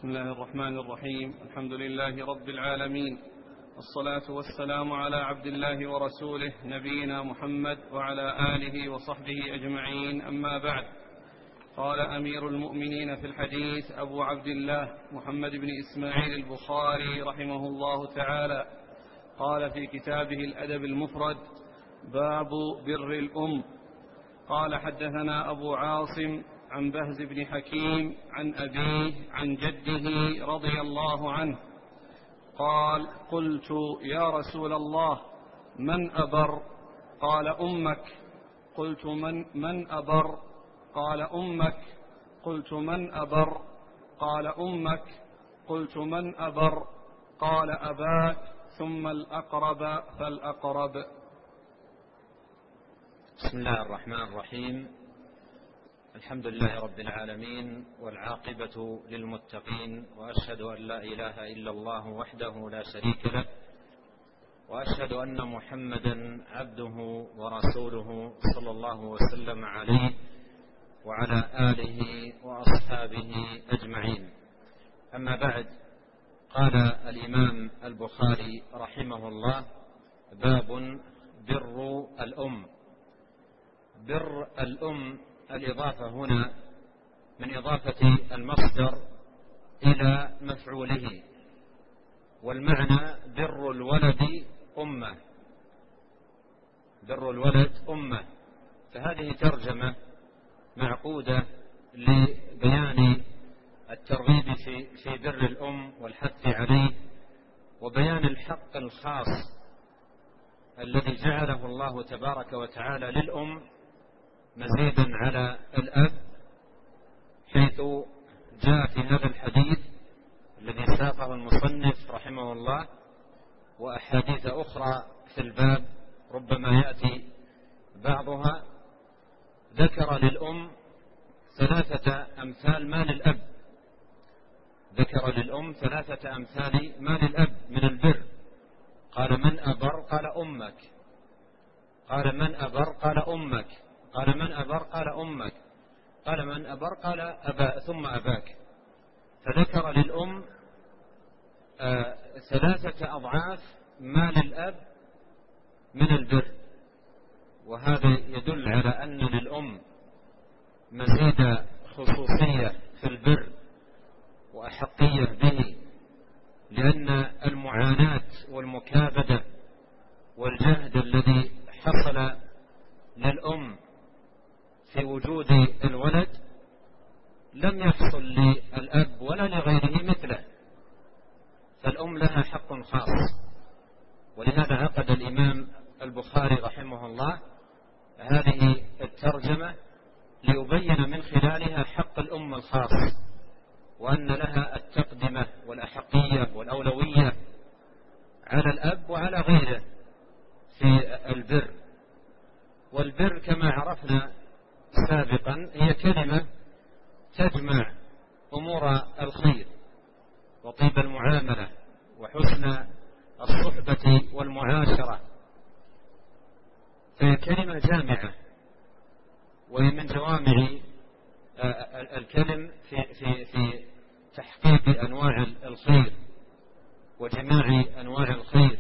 بسم الله الرحمن الرحيم. الحمد لله رب العالمين، والصلاة والسلام على عبد الله ورسوله نبينا محمد وعلى آله وصحبه أجمعين، أما بعد. قال أمير المؤمنين في الحديث أبو عبد الله محمد بن إسماعيل البخاري رحمه الله تعالى، قال في كتابه الأدب المفرد: باب بر الأم. قال حدثنا أبو عاصم عن بهز بن حكيم عن أبيه عن جده رضي الله عنه قال: قلت يا رسول الله من أبر؟ قال: أمك. قلت من أبر؟ قال: أمك. قلت من أبر؟ قال: أمك. قلت من أبر؟ قال: أباك، ثم الأقرب فالأقرب. بسم الله الرحمن الرحيم. الحمد لله رب العالمين، والعاقبة للمتقين، وأشهد أن لا إله إلا الله وحده لا شريك له، وأشهد أن محمدا عبده ورسوله صلى الله وسلم عليه وعلى آله وأصحابه أجمعين. أما بعد، قال الإمام البخاري رحمه الله: باب بر الأم. بر الأم، الإضافة هنا من إضافة المصدر إلى مفعوله، والمعنى بر الولد أمه، بر الولد أمه. فهذه ترجمة معقودة لبيان الترغيب في بر الأم والحث عليه، وبيان الحق الخاص الذي جعله الله تبارك وتعالى للأم مزيدا على الأب، حيث جاء في هذا الحديث الذي ساقه المصنف رحمه الله، وأحاديث أخرى في الباب ربما يأتي بعضها، ذكر للأم 3 أمثال ما للأب، ذكر للأم 3 أمثال ما للأب من البر. قال: من أبر؟ قال: أمك. قال: من أبر؟ قال: أمك. قال: من أبر؟ قال: أمك. قال: من أبر؟ قال: أبا، ثم أباك. فذكر للأم 3 أضعاف ما للأب من البر، وهذا يدل على أن للأم مزيد خصوصية في البر وأحقية به، لأن المعاناة والمكابدة والجهد الذي حصل للأم في وجود الولد لم يحصل للأب ولا لغيره مثله، فالأم لها حق خاص. ولهذا عقد الإمام البخاري رحمه الله هذه الترجمة ليبين من خلالها حق الأم الخاص، وأن لها التقدمة والأحقية والأولوية على الأب وعلى غيره في البر. والبر كما عرفنا سابقا هي كلمة تجمع أمور الخير وطيب المعاملة وحسن الصحبة والمعاشرة، فهي كلمة جامعة، وهي من جوامع الكلم في تحقيق أنواع الخير وجماع أنواع الخير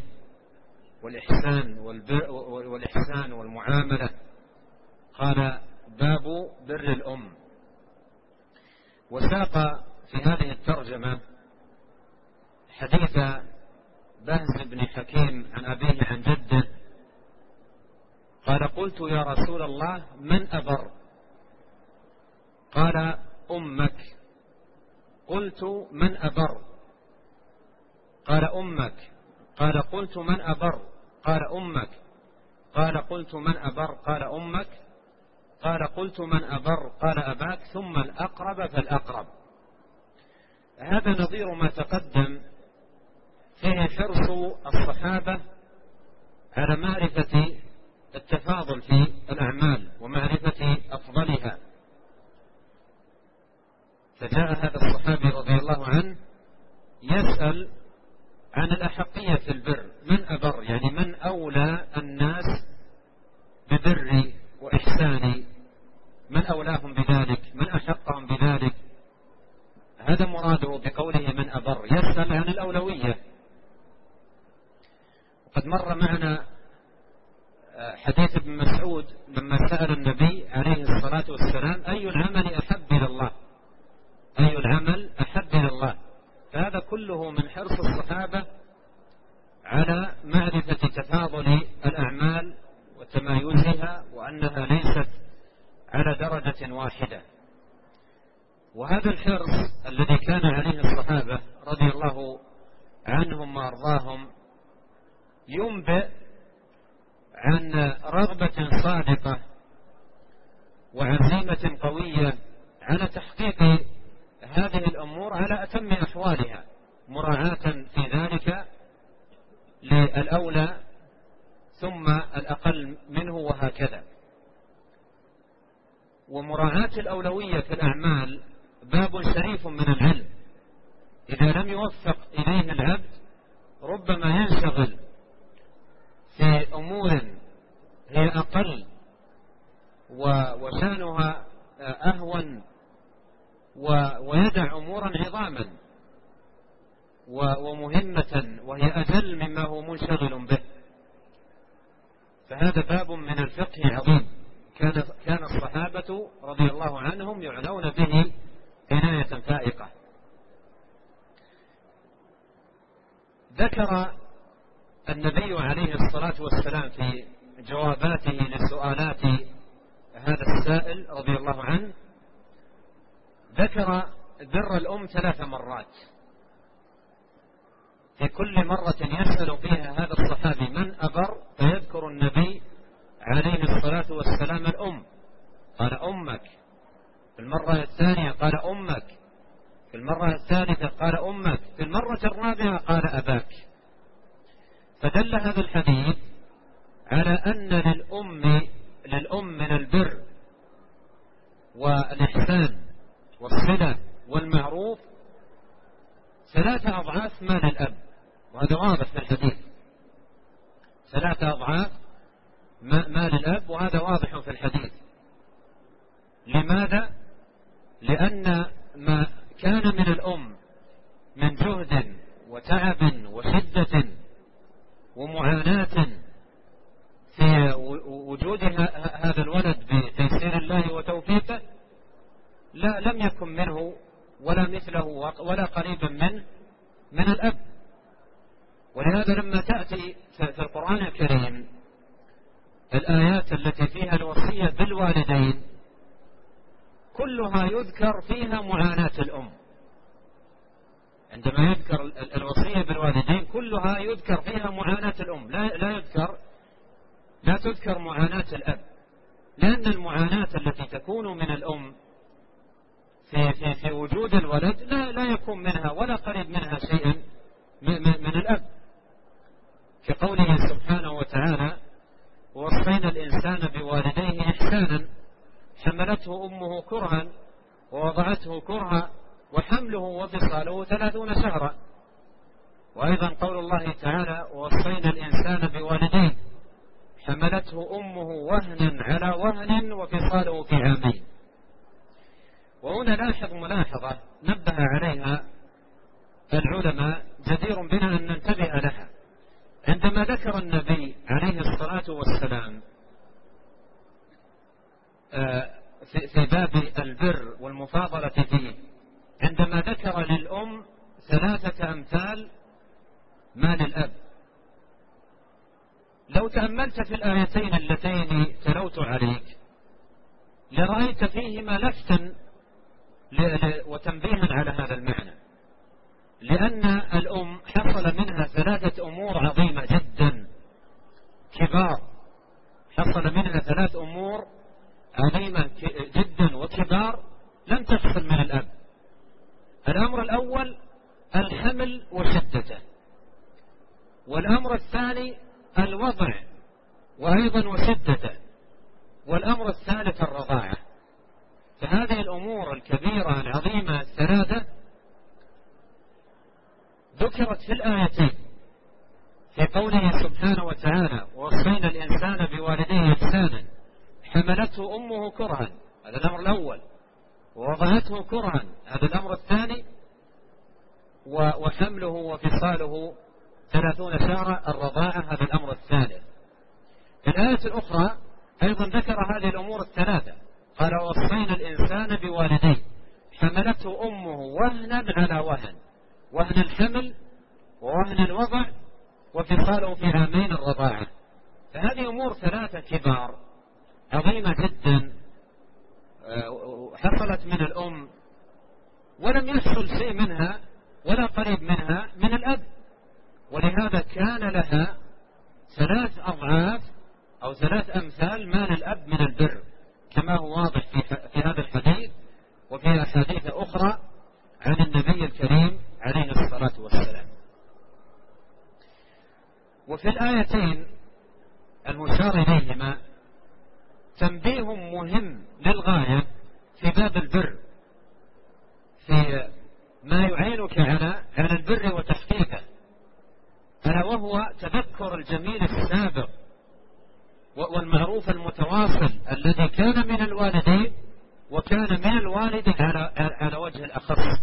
والإحسان والمعاملة. قال: باب بر الأم. وساق في هذه الترجمة حديث بهز بن حكيم عن أبيه عن جده قال: قلت يا رسول الله من أبر؟ قال: أمك. قلت من أبر؟ قال: أمك. قال: قلت من أبر؟ قال: أمك. قال: قلت من أبر؟ قال: أمك. قال: قلت من أبر؟ قال: أباك، ثم الأقرب فالأقرب. هذا نظير ما تقدم، فيه حرص الصحابة على معرفة التفاضل في الأعمال ومعرفة أفضلها. فجاء هذا الصحابي رضي الله عنه يسأل عن الأحقية في البر، من أبر؟ يعني من أولى الناس ببر وإحسان، من أولاهم بذلك، من أحقهم بذلك. هذا مراده بقوله من أبر، يسأل عن الأولوية. وقد مر معنا حديث ابن مسعود لما سأل النبي عليه الصلاة والسلام أي العمل أحب إلى الله، أي العمل أحب إلى الله. فهذا كله من حرص الصحابة على معرفة تفاضل الأعمال وتمايزها، وأنها ليست على درجة واحدة. وهذا الحرص الذي كان عليه الصحابة رضي الله عنهم وأرضاهم ينبئ عن رغبة صادقة وعزيمة قوية على تحقيق هذه الأمور على أتم أحوالها، مراعاة في ذلك للأولى ثم الأقل منه، وهكذا. ومراعاة الأولوية في الأعمال باب شريف من العلم، إذا لم يوفق إليه العبد ربما ينشغل في أمور هي أقل وشانها أهون، ويدع أمورا عظاما ومهمة وهي أجل مما هو منشغل به. فهذا باب من الفقه عظيم كان الصحابة رضي الله عنهم يعنون به عناية فائقة. ذكر النبي عليه الصلاة والسلام في جواباته لسؤالات هذا السائل رضي الله عنه، ذكر بر الأم 3 مرات. في كل مرة يسأل فيها هذا الصحابي من أبر، فيذكر النبي عليه الصلاة والسلام الأم، قال أمك. في المرة الثانية قال أمك، في المرة الثالثة قال أمك، في المرة الرابعة قال أباك. فدل هذا الحديث على أن للأم من البر والإحسان والصلة والمعروف 3 أضعاف ما للأب، وهذا واضح في الحديث. 3 أضعاف ما للأب، وهذا واضح في الحديث. لماذا؟ لأن ما كان من الأم من جهد وتعب وشدة ومعاناة في وجود هذا الولد بتيسير الله وتوفيقه لم يكن منه ولا مثله ولا قريبا منه من الأب. ولهذا لما تأتي في القرآن الكريم الآيات التي فيها الوصية بالوالدين كلها يذكر فيها معاناة الأم. عندما يذكر الوصية بالوالدين كلها يذكر فيها معاناة الأم، لا تذكر معاناة الأب، لأن المعاناة التي تكون من الأم في وجود الولد لا يكون منها ولا قريب منها شيئا من الأب. كقوله سبحانه وتعالى ووصينا الإنسان بوالديه إحسانا حملته أمه كرها ووضعته كرها وحمله وفصاله 30 شهرا. وأيضا قول الله تعالى ووصينا الإنسان بوالديه حملته أمه وهنا على وهن وفصاله في 2 عام. وهنا لاحظ ملاحظة نبه عليها العلماء جدير بنا أن ننتبه لها. عندما ذكر النبي عليه الصلاة والسلام في باب البر والمفاضلة فيه، عندما ذكر للأم 3 أمثال ما للأب، لو تأملت في الآيتين اللتين تلوت عليك لرأيت فيهما لفتا وتنبيها على هذا المعنى، لأن الأم حصل منها 3 أمور عظيمة جدا كبار، حصل منها 3 أمور عظيمة جدا وكبار لم تحصل من الأب. الأمر الأول الحمل وشدته، والأمر الثاني الوضع وأيضا وشدته، والأمر الثالث الرضاعة. فهذه الأمور الكبيرة العظيمة ال3 ذكرت في الآيتين، في قوله سبحانه وتعالى ووصينا الإنسان بوالديه إحسانا حملته أمه كرها، هذا الأمر الأول، ووضعته كرها، هذا الأمر الثاني، وحمله وفصاله 30 شهرا، الرضاعة هذا الأمر الثالث. في الآية الأخرى أيضا ذكر هذه الأمور الثلاثة، قال وصينا الإنسان بوالديه حملته أمه وهنا على وهن، وهن الحمل ووهن الوضع وفصاله في عامين الرضاعة. فهذه أمور ثلاثة كبار عظيمة جدا حصلت من الأم، ولم يحصل شيء منها ولا قريب منها من الأب، ولهذا كان لها 3 أضعاف أو 3 أمثال ما للأب من البر، كما هو واضح في هذا الحديث وفي أحاديث أخرى عن النبي الكريم عليه الصلاة والسلام. وفي الآيتين المشار إليهما تنبيه مهم للغاية في باب البر، في ما يعينك على البر وتحقيقه، ألا وهو تذكر الجميل السابق والمعروف المتواصل الذي كان من الوالدين وكان من الوالد على وجه الأخص.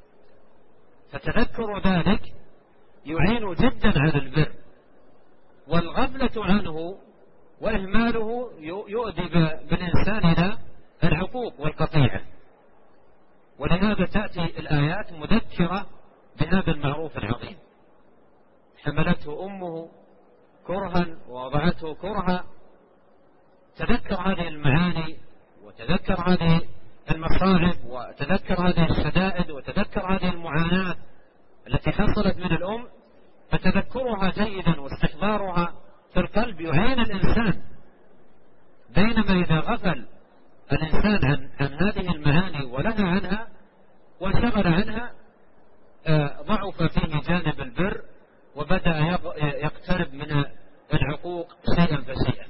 فتذكر ذلك يعين جدا على البر، والغفلة عنه وإهماله يؤدي بالإنسان إلى العقوق والقطيعة. ولهذا تأتي الآيات مذكرة بهذا المعروف العظيم. حملته أمه كرها ووضعته كرها. تذكر هذه المعاني وتذكر هذه المصاعب وتذكر هذه الشدائد وتذكر هذه المعاناة التي حصلت من الأم، فتذكرها جيدا واستحضارها في القلب يعين الإنسان. بينما إذا غفل الإنسان عن هذه المعاني ولها عنها وانشغل عنها ضعف فيه جانب البر وبدأ يقترب من العقوق شيئا فشيئا.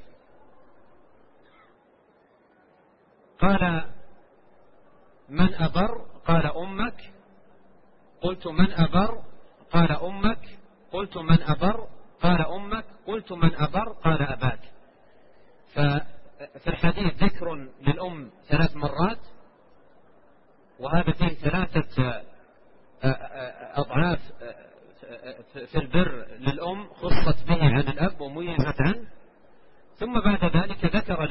قال من أبر؟ قال أمك. قلت من أبر؟ قال أمك. قلت من أبر؟ قال أمك. قلت من أبر؟ قال أباك. ففي الحديث ذكر للأم 3 مرات، وهذا فيه 3 أضعاف في البر للأم خصت به عن الأب وميزت عنه. ثم بعد ذلك ذكر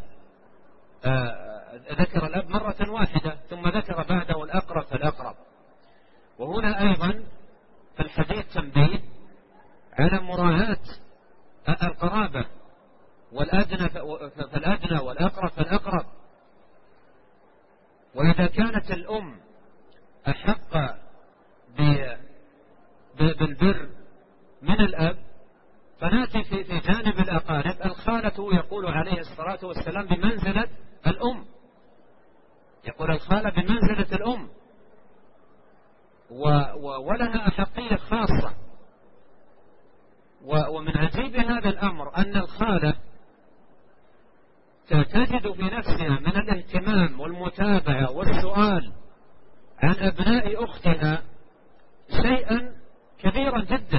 الأب مرة واحدة، ثم ذكر بعده الأقرب فالأقرب. وهنا أيضا في الحديث تنبيه على مراعاة القرابة، والأدنى فالأدنى والأقرب فالأقرب. وإذا كانت الأم أحق بالبر من الأب، فنأتي في جانب الأقارب الخالة، يقول عليه الصلاة والسلام بمنزلة الأم، يقول الخالة بمنزلة الأم ولها أحقية خاصة. ومن عجيب هذا الأمر أن الخالة تجد في نفسها من الاهتمام والمتابعة والسؤال عن أبناء أختها شيئا كبيرا جدا.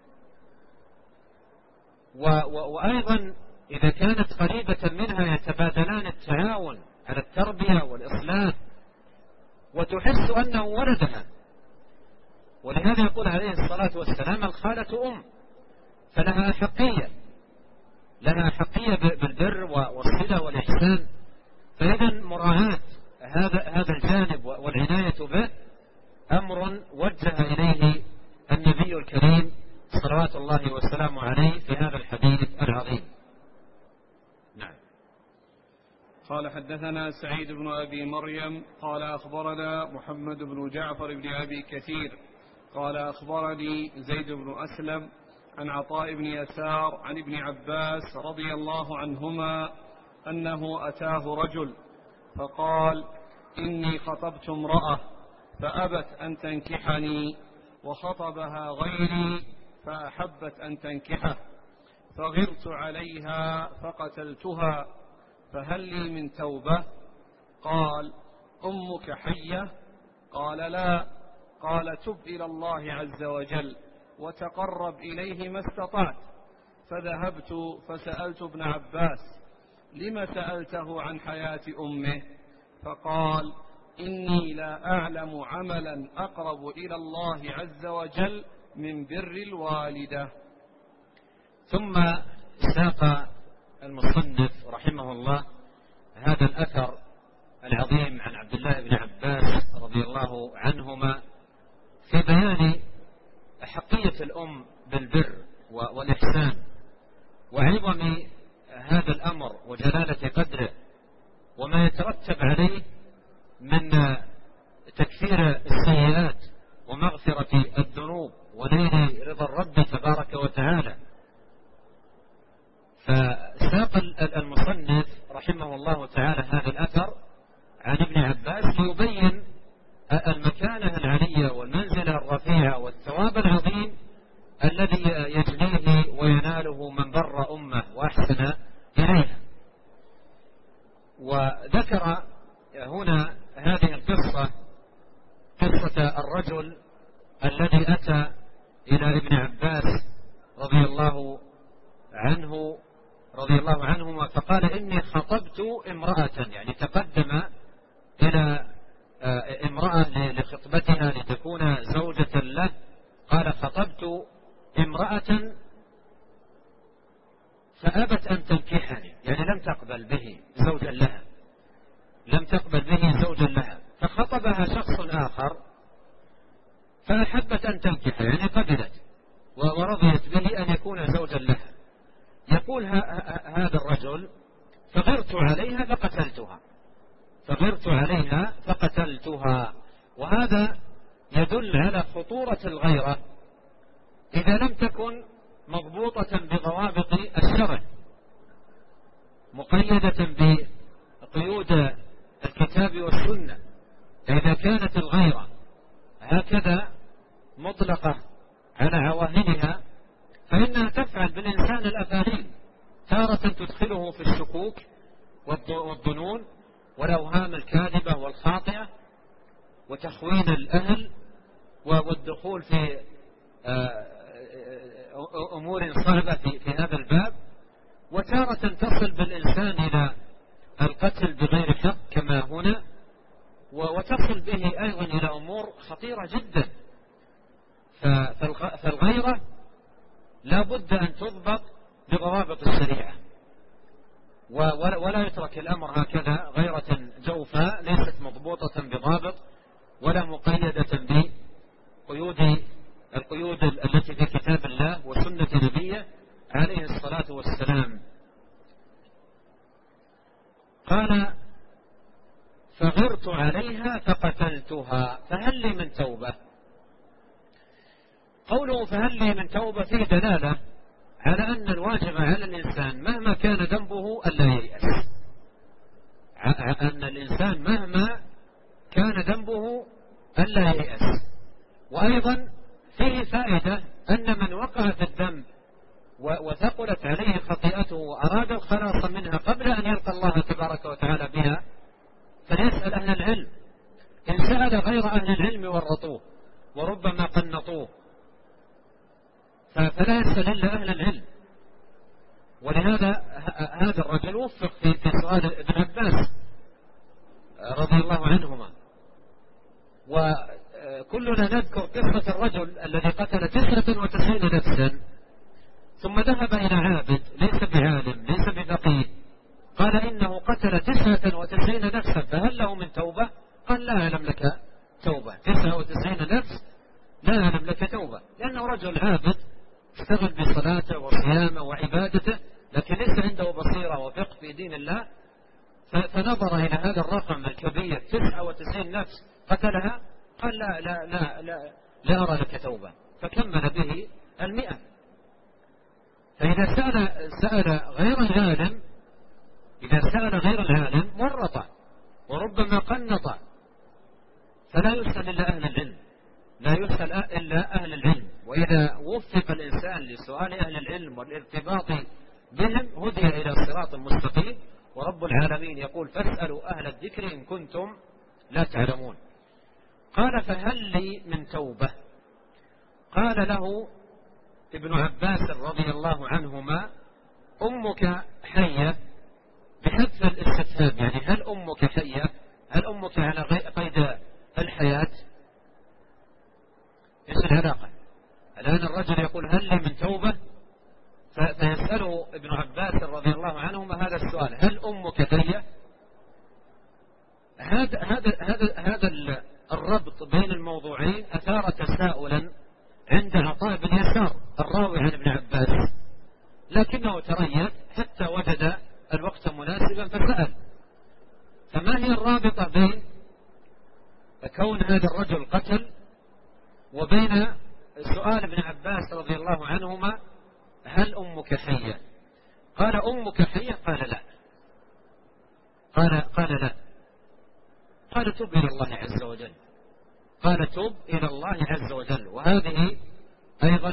وأيضا إذا كانت قريبة منها يتبادلان التعاون على التربية والإصلاح، وتحس أنه ولدها. ولهذا يقول عليه الصلاة والسلام الخالة أم، فلها أحقية، لها أحقية بالبر والصلة والإحسان. فإذا مراعاة هذا الجانب والعناية به أمر وجه إليه النبي الكريم صلوات الله وسلامه عليه في هذا الحديث العظيم. نعم. قال حدثنا سعيد بن أبي مريم قال أخبرنا محمد بن جعفر بن أبي كثير قال أخبرني زيد بن أسلم عن عطاء بن يسار عن ابن عباس رضي الله عنهما أنه أتاه رجل فقال إني خطبت امرأة فأبت أن تنكحني، وخطبها غيري فأحبت أن تنكحه، فغرت عليها فقتلتها، فهل لي من توبة؟ قال أمك حية؟ قال لا. قال تب إلى الله عز وجل وتقرب إليه ما استطعت. فذهبت فسألت ابن عباس لم سألته عن حياة أمه؟ فقال إني لا أعلم عملا أقرب إلى الله عز وجل من بر الوالدة. ثم ساق المصنف رحمه الله هذا الأثر العظيم عن عبد الله بن عباس رضي الله عنهما في بيان أحقية الأم بالبر والإحسان وعظم هذا الأمر وجلالة قدره وما يترتب عليه من تكفير السيئات ومغفرة الذنوب ونيل رضا الرب تبارك وتعالى. فساق المصنف رحمه الله تعالى هذا الأثر عن ابن عباس ليبين المكانة العلية والمنزلة الرفيعة والثواب العظيم الذي يجنيه ويناله من بر أمه وأحسن إليها. وذكر هنا هذه القصة قصة الرجل الذي أتى إلى ابن عباس رضي الله عنهما فقال إني خطبت امرأة، يعني تقدم إلى امرأة لخطبتها لتكون زوجة له. قال خطبت امرأة فأبت أن تنكحني، يعني لم تقبل به زوجا لها، فخطبها شخص آخر فأحبت أن تنكح، يعني قبلت ورضيت به أن يكون زوجا لها. يقول هذا الرجل فغرت عليها فقتلتها. وهذا يدل على خطورة الغيرة إذا لم تكن مضبوطة بضوابط الشرع مقيدة بقيود الكتاب والسنة. إذا كانت الغيرة هكذا مطلقة على عواهنها فإنها تفعل بالإنسان الأفعال، تارة تدخله في الشكوك والظنون والأوهام الكاذبة والخاطئة وتخوين الأهل والدخول في أمور صعبة في هذا الباب، وتارة تصل بالإنسان إلى القتل بغير حق كما هنا، وتصل به أيضا إلى أمور خطيرة جدا. فالغيرة لا بد أن تضبط بضوابط الشريعة، ولا يترك الأمر هكذا غيرة جوفاء ليست مضبوطة بضابط ولا مقيدة القيود التي في كتاب الله وسنة نبيه عليه الصلاة والسلام. قال فغرت عليها فقتلتها فهل لي من توبة. قوله فهل لي من توبة فيه دلالة على أن الواجب على الإنسان مهما كان ذنبه ألا ييأس، أن الإنسان مهما كان ذنبه ألا ييأس. وأيضا فيه فائدة أن من وقع في الذنب وثقلت عليه خطيئته وأراد الخلاص منها قبل أن يلقى الله تبارك وتعالى بها فليسأل أهل العلم. إن سأل غير أهل العلم ورطوه وربما قنطوه، فلا يسأل إلا أهل العلم. ولهذا هذا الرجل وفق في سؤال ابن عباس رضي الله عنهما. وكلنا نذكر قصة الرجل الذي قتل 99 نفسا ثم ذهب إلى عابد ليس بعالم ليس بفقيه قال إنه قتل 99 نفسا فهل له من توبة؟ قال لا أعلم لك توبة. 99 نفس لا أعلم لك توبة، لأنه رجل عابد اشتغل بصلاته وصيامه وعبادته لكن ليس عنده بصيرة وفقه في دين الله، فنظر إلى هذا الرقم الكبير 99 نفس قتلها قال لا أرى لك توبة، فكمل به 100. فإذا سأل غير العالم، إذا سأل غير العالم ورط وربما قنط، فلا يسأل إلا أهل العلم، لا يسأل إلا أهل العلم. وإذا وفق الإنسان لسؤال أهل العلم والارتباط بهم هدي إلى صراط مستقيم. ورب العالمين يقول فاسألوا أهل الذكر إن كنتم لا تعلمون. قال فهل لي من توبة؟ قال له ابن عباس رضي الله عنهما أمك حية، بحذف الاستفهام، يعني هل أمك حية؟ هل أمك على قيد الحياة؟ إيش العلاقة؟ الآن الرجل يقول هل لي من توبة؟ فيسأله ابن عباس رضي الله عنهما هذا السؤال: هل أمك حية؟ هذا الربط بين الموضوعين أثار تساؤلا عند عطاء بن يسار الراوي عن ابن عباس، لكنه تريث حتى وجد الوقت مناسبا فسأل: فما هي الرابطة بين كون هذا الرجل قتل وبين سؤال ابن عباس رضي الله عنهما هل أمك حية؟ قال: أمك حية؟ قال: لا. قال: لا. قال: تب إلى الله عز وجل. قال: تب إلى الله عز وجل. وهذه أيضا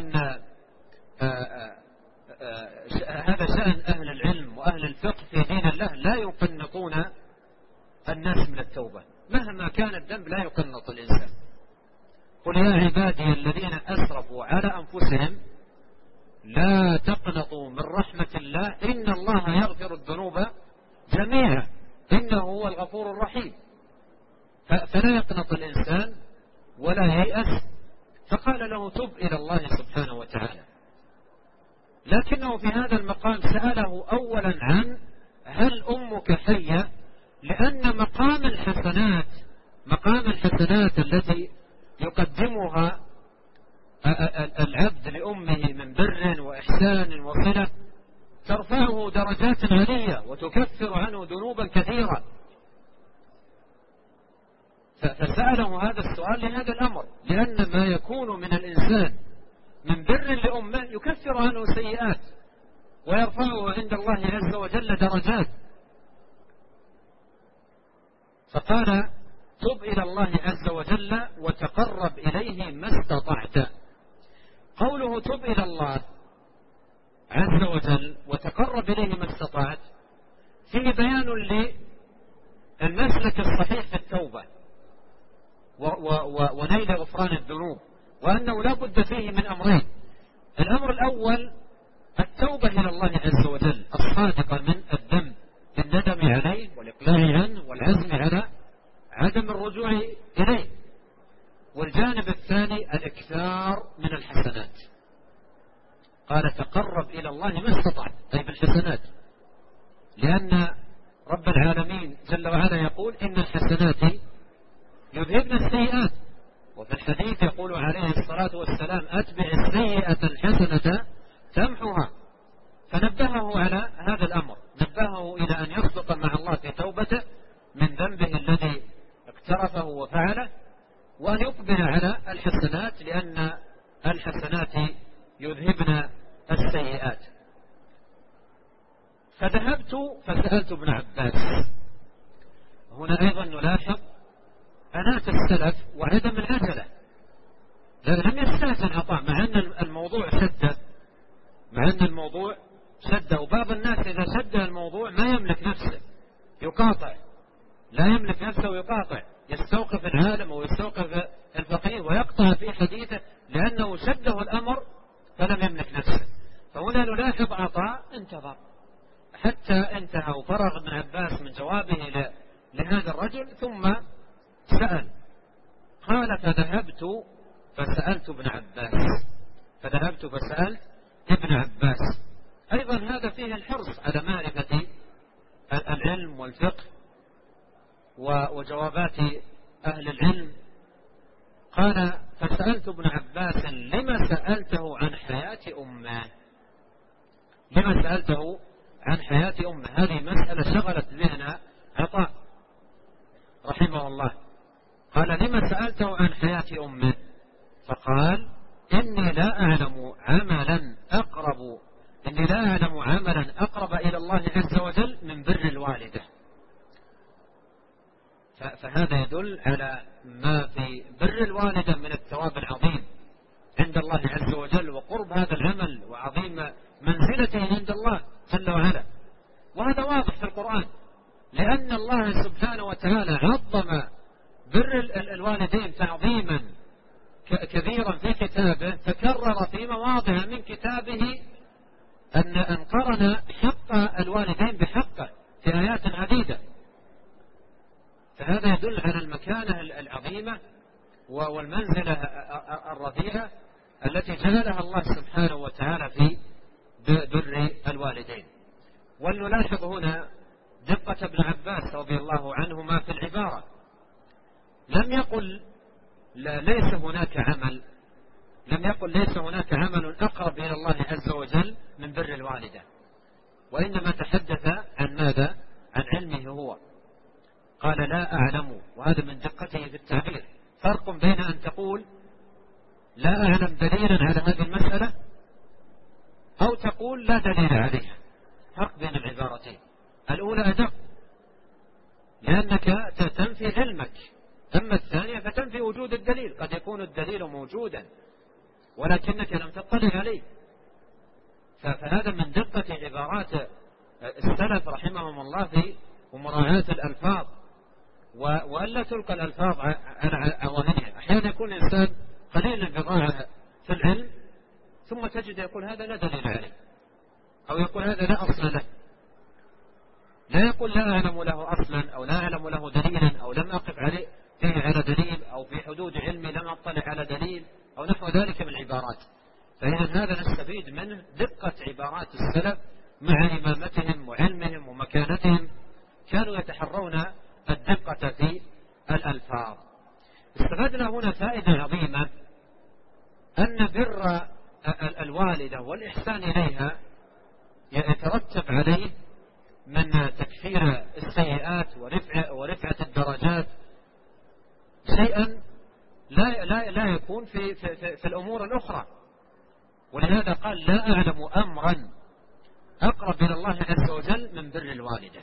هذا شأن أهل العلم وأهل الفقه في دين الله، لا يقنطون الناس من التوبة مهما كان الذنب، لا يقنط الإنسان. قل يا عبادي الذين أسرفوا على أنفسهم لا تقنطوا من رحمة الله إن الله يغفر الذنوب جميعا إنه هو الغفور الرحيم. فلا يقنط الإنسان ولا ييأس، فقال له: تب إلى الله سبحانه وتعالى. لكنه في هذا المقام سأله أولا عن هل أمك حية، لأن مقام الحسنات التي يقدمها العبد لأمه من بر وإحسان وصلة ترفعه درجات عالية وتكفر عنه ذنوبا كثيرة. فسأله هذا السؤال لهذا الأمر، لأن ما يكون من الإنسان من بر لأمه يكفر عنه سيئات ويرفعه عند الله عز وجل درجات. فقال: تب إلى الله عز وجل وتقرب إليه ما استطعت. قوله تب إلى الله عز وجل وتقرب إليه ما استطعت فيه بيان للمسلك الصحيح في التوبة ونيل غفران الذنوب، وأنه لا بد فيه من أمرين. الأمر الأول التوبة إلى الله عز وجل الصادقة من الذنب بالندم عليه والإقلاع عنه والعزم على عدم الرجوع إليه. والجانب الثاني الإكثار من الحسنات. قال: تقرب إلى الله ما استطعت، أي بالحسنات، لأن رب العالمين جل وعلا يقول: إن الحسنات يذهبن السيئات. وفي الحديث يقول عليه الصلاة والسلام: أتبع السيئة الحسنة تمحها. فنبهه على هذا الأمر، نبهه إلى أن يصدق مع الله في توبته من ذنبه الذي اقترفه وفعله، وأن يقبل على الحسنات لأن الحسنات يذهبن السيئات. فذهبت فسألت ابن عباس. هنا أيضا نلاحظ أنات السلف وعدم العجلة. لم يستهزن عطاء مع أن الموضوع شد، وبعض الناس إذا شد الموضوع ما يملك نفسه، يقاطع، لا يملك نفسه ويقاطع، يستوقف العالم ويستوقف الفقيه ويقطع في حديثه لأنه شده الأمر فلم يملك نفسه. فهنا نلاحظ عطاء انتظر حتى انتهى وفرغ ابن عباس من جوابه لهذا الرجل، ثم سأل. قال: فذهبت فسألت ابن عباس. أيضا هذا فيه الحرص على معرفة العلم والفقه وجوابات أهل العلم. قال: فسألت ابن عباس: لما سألته عن حياة أمه؟ هذه مسألة شغلت ذهن عطاء رحمه الله. قال: لما سألته عن حياة أمه؟ فقال: إني لا أعلم عملا أقرب إلى الله عز وجل من بر الوالدة. فهذا يدل على ما في بر الوالدة من الثواب العظيم عند الله عز وجل، وقرب هذا العمل وعظيم منزلته عند الله جل وعلا. وهذا واضح في القرآن، لأن الله سبحانه وتعالى عظم بر الوالدين تعظيما كبيرا في كتابه، تكرر في مواضع من كتابه أن قرن حق الوالدين بحقه في آيات عديدة. فهذا يدل على المكانة العظيمة والمنزلة الرفيعة التي جعلها الله سبحانه وتعالى في بر الوالدين. ولنلاحظ هنا دقة ابن عباس رضي الله عنهما في العبارة، لم يقل ليس هناك عمل أقرب إلى الله عز وجل من بر الوالدة، وإنما تحدث عن ماذا؟ عن علمه هو، قال لا أعلم، وهذا من دقته في التعبير. فرق بين أن تقول لا أعلم دليلا على هذه المسألة أو تقول لا دليل عليها، فرق بين العبارتين. الأولى أدق لأنك تنفي علمك، أما الثانية فتنفي وجود الدليل، قد يكون الدليل موجودا ولكنك لم تطلع عليه. فهذا من دقة عبارات السلف رحمهم الله في ومراعاة الألفاظ، وألا تلقى الألفاظ على عواملها. أحيانا يكون الإنسان قليل البضاعة في العلم ثم تجد يقول هذا لا دليل عليه، أو يقول هذا لا أصل له، لا يقول لا أعلم له أصلا أو لا أعلم له دليلا أو لم أقف عليه فيه على دليل أو في حدود علمي لم أطلع على دليل أو نحو ذلك من العبارات. فإذا هذا نستفيد منه دقة عبارات السلف مع إمامتهم وعلمهم ومكانتهم، كانوا يتحرون الدقة في الألفاظ. استفدنا هنا فائدة عظيمة، أن بر الوالدة والإحسان إليها يترتب عليه من تكفير السيئات ورفعة الدرجات شيئا لا يكون في الأمور الأخرى. ولهذا قال لا أعلم أمرا أقرب إلى الله عز وجل من بر الوالدة.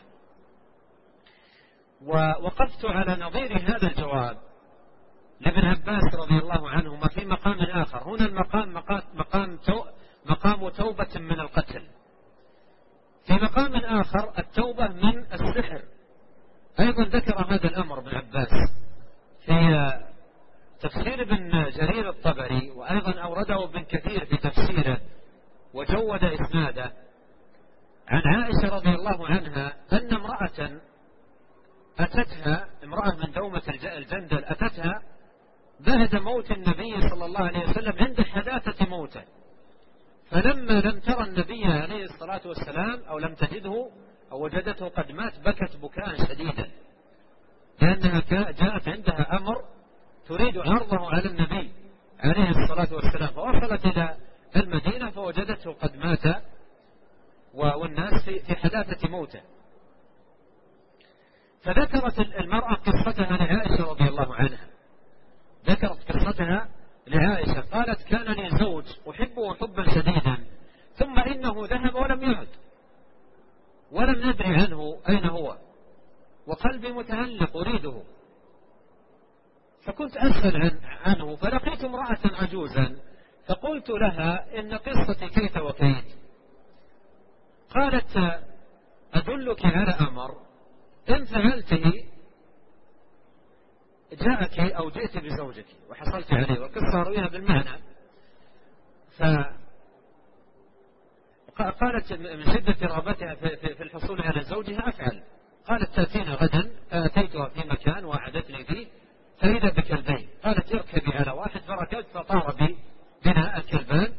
ووقفت على نظير هذا الجواب لابن عباس رضي الله عنهما في مقام آخر. هنا المقام مقام توبة من القتل، في مقام آخر التوبة من السحر. أيضا ذكر هذا الأمر ابن عباس في تفسير ابن جرير الطبري، وأيضا أورده ابن كثير في تفسيره وجود إسناده عن عائشة رضي الله عنها أن امرأة من دومة الجندل أتتها بعد موت النبي صلى الله عليه وسلم عند حداثة موته، فلما لم ترى النبي عليه الصلاة والسلام أو لم تجده أو وجدته قد مات بكت بكاء شديدا، لأنها جاءت عندها أمر تريد عرضه على النبي عليه الصلاة والسلام، فوصلت إلى المدينة فوجدته قد مات والناس في حداثة موته. فذكرت المرأة قصتها لعائشة رضي الله عنها، ذكرت قصتها لعائشة، قالت كان لي زوج أحبه حبا شديدا ثم إنه ذهب ولم يعد ولم ندري عنه أين هو، وقلبي متعلق أريده، فكنت أسأل عنه فلقيت امرأة عجوزا فقلت لها إن قصتي كيف وكيف، قالت أدلك على أمر إن فعلته جاءك أو جئت بزوجك وحصلت عليه، والقصة رويها بالمعنى. فقالت من شدة رغبتها في الحصول على زوجها أفعل، قالت تأتينا غدا، فأتيتها في مكان وعدتني فيه فإذا بكلبين، قالت اركبي على واحد فركبت فطار بنا الكلبان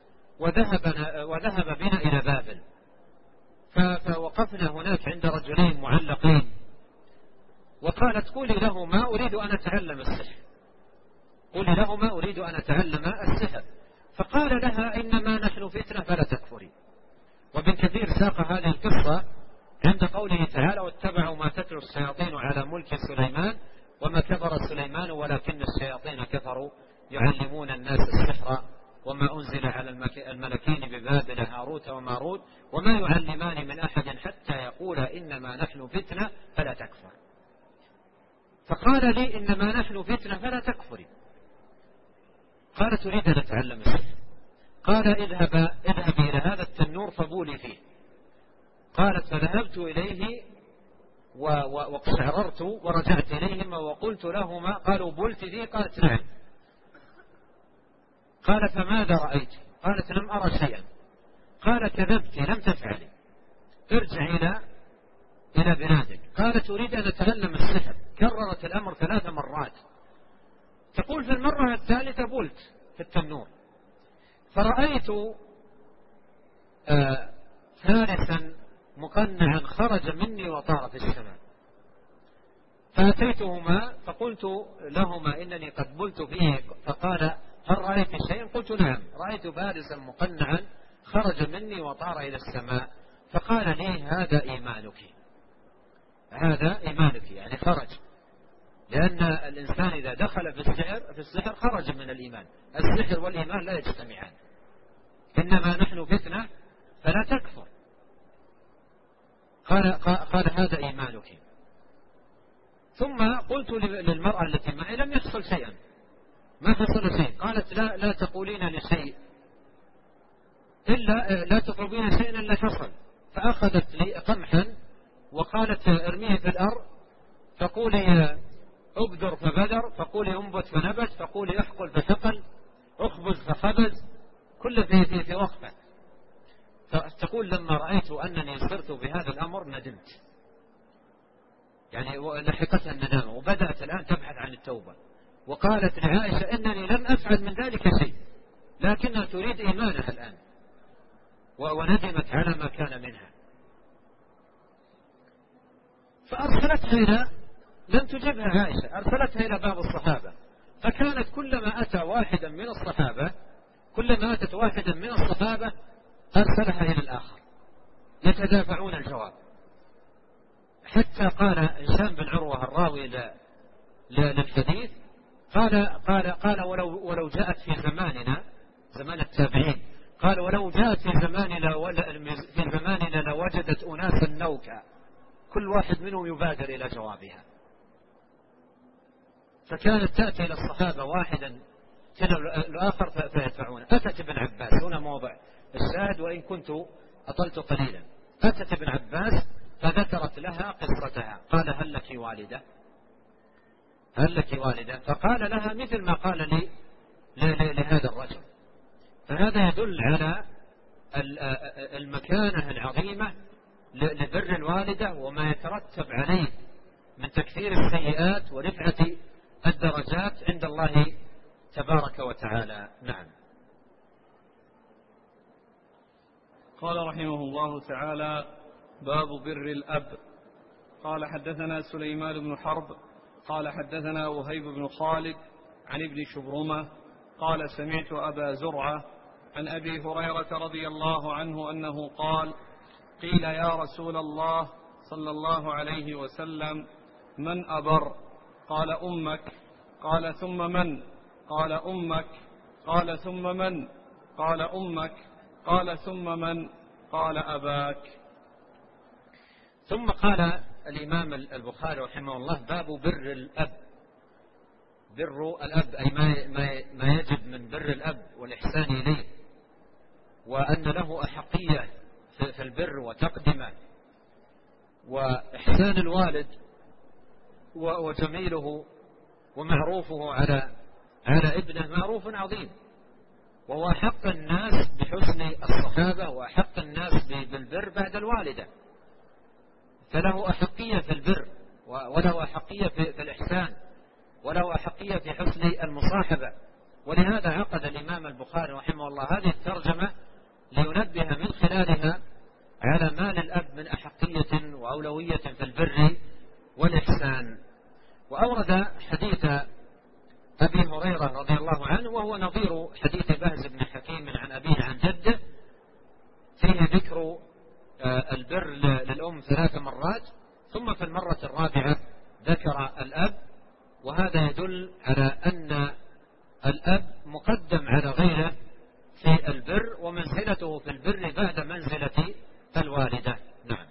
وذهب بنا إلى بابل، فوقفنا هناك عند رجلين معلقين، وقالت قولي لهما أريد أن أتعلم السحر، قولي لهما أريد أن أتعلم السحر، فقال لها إنما نحن فتنة فلا تكفري. وابن كثير ساق هذه القصة عند قوله تعالى واتبعوا ما تتلو الشياطين على ملك سليمان وما كفر سليمان ولكن الشياطين كفروا يعلمون الناس السحر وما أنزل على الملكين ببابل هاروت وماروت وما يعلمان من أحد حتى يقولا إنما نحن فتنة فلا تكفر. فقال لي إنما نحن فتنة فلا تكفري. قالت أريد أن أتعلم السحر. قال اذهبي إلى هذا التنور فبولي فيه. قالت فذهبت إليه واقشعررت ورجعت إليهما وقلت لهما، قالوا بولت فيه؟ قالت نعم. قال فماذا رأيت؟ قالت لم أرى شيئا. قال كذبت لم تفعلي، ارجع إلى بلادك. قالت أريد أن أتعلم السحر. كررت الأمر 3 مرات. تقول في المرة الثالثة بلت في التنور، فرأيت فارسا مقنعا خرج مني وطار في السماء، فأتيتهما فقلت لهما إنني قد بلت فيه، فقال هل رأيت شيئا؟ قلت نعم، رأيت فارسا مقنعا خرج مني وطار إلى السماء. فقال لي هذا إيمانك، هذا إيمانك، يعني خرج، لأن الإنسان إذا دخل في السحر خرج من الإيمان. السحر والإيمان لا يجتمعان، إنما نحن فتنة فلا تكفر. قال هذا إيمانك. ثم قلت للمرأة التي معي لم يحصل شيئا، ما حصل شيء. قالت لا تقولين لشيء إلا لا تطلبين شيئا إلا حصل. فأخذت لي قمحا وقالت ارميه في الأرض، فقولي أبذر فبذر، فقولي أنبت فنبت، فقولي أحقل فثقل، أخبز فخبز، كل في وقفة. فتقول لما رأيت أنني صرت بهذا الأمر ندمت، يعني لحقتها الندامة وبدأت الآن تبحث عن التوبة. وقالت لعائشة إنني لم أفعل من ذلك شيء، لكنها تريد إيمانها الآن وندمت على ما كان منها. فأرسلتها إلى، لم تجبها عائشة، أرسلتها إلى بعض الصحابة. فكانت كلما أتى واحدا من الصحابة، كلما أتت واحدا من الصحابة أرسلها إلى الآخر يتدافعون الجواب، حتى قال هشام بن عروة الراوي للحديث قال ولو جاءت في زماننا، زمان التابعين، قال ولو جاءت في زماننا لوجدت أناسا نوكا، كل واحد منهم يبادر إلى جوابها. فكانت تأتي إلى الصحابة واحدا تلو الآخر فيدفعون. أتت ابن عباس، هنا موضع الشاهد وإن كنت أطلت قليلا. أتت ابن عباس فذكرت لها قصتها، قال هل لك والدة؟ هل لك والدة؟ فقال لها مثل ما قال لي لهذا الرجل. فهذا يدل على المكانة العظيمة لبر الوالدة وما يترتب عليه من تكثير السيئات ورفعة الدرجات عند الله تبارك وتعالى. نعم. قال رحمه الله تعالى: باب بر الأب. قال حدثنا سليمان بن حرب قال حدثنا وهيب بن خالد عن ابن شبرمة قال سمعت أبا زرعة عن أبي هريرة رضي الله عنه أنه قال: قيل يا رسول الله صلى الله عليه وسلم من أبر؟ قال أمك. قال ثم من؟ قال أمك. قال ثم من؟ قال أمك. قال ثم من؟ قال أباك. ثم قال الإمام البخاري رحمه الله: باب بر الأب. بر الأب أي ما يجب من بر الأب والإحسان إليه، وأن له أحقية في البر وتقدمه، وإحسان الوالد وجميله ومعروفه على ابنه معروف عظيم، وهو أحق الناس بحسن الصحابة وأحق الناس بالبر بعد الوالدة، فله أحقية في البر وله أحقية في الإحسان وله أحقية في حسن المصاحبة. ولهذا عقد الإمام البخاري رحمه الله هذه الترجمة لينبه من خلالها على ما للأب من أحقية وأولوية في البر والإحسان. وأورد حديث أبي هريرة رضي الله عنه، وهو نظير حديث بهز بن حكيم عن أبيه عن جده، فيه ذكر البر للأم 3 مرات، ثم في المرة الرابعة ذكر الأب. وهذا يدل على أن الأب مقدم على غيره في البر، ومنزلته في البر بعد منزلة الوالدة. نعم.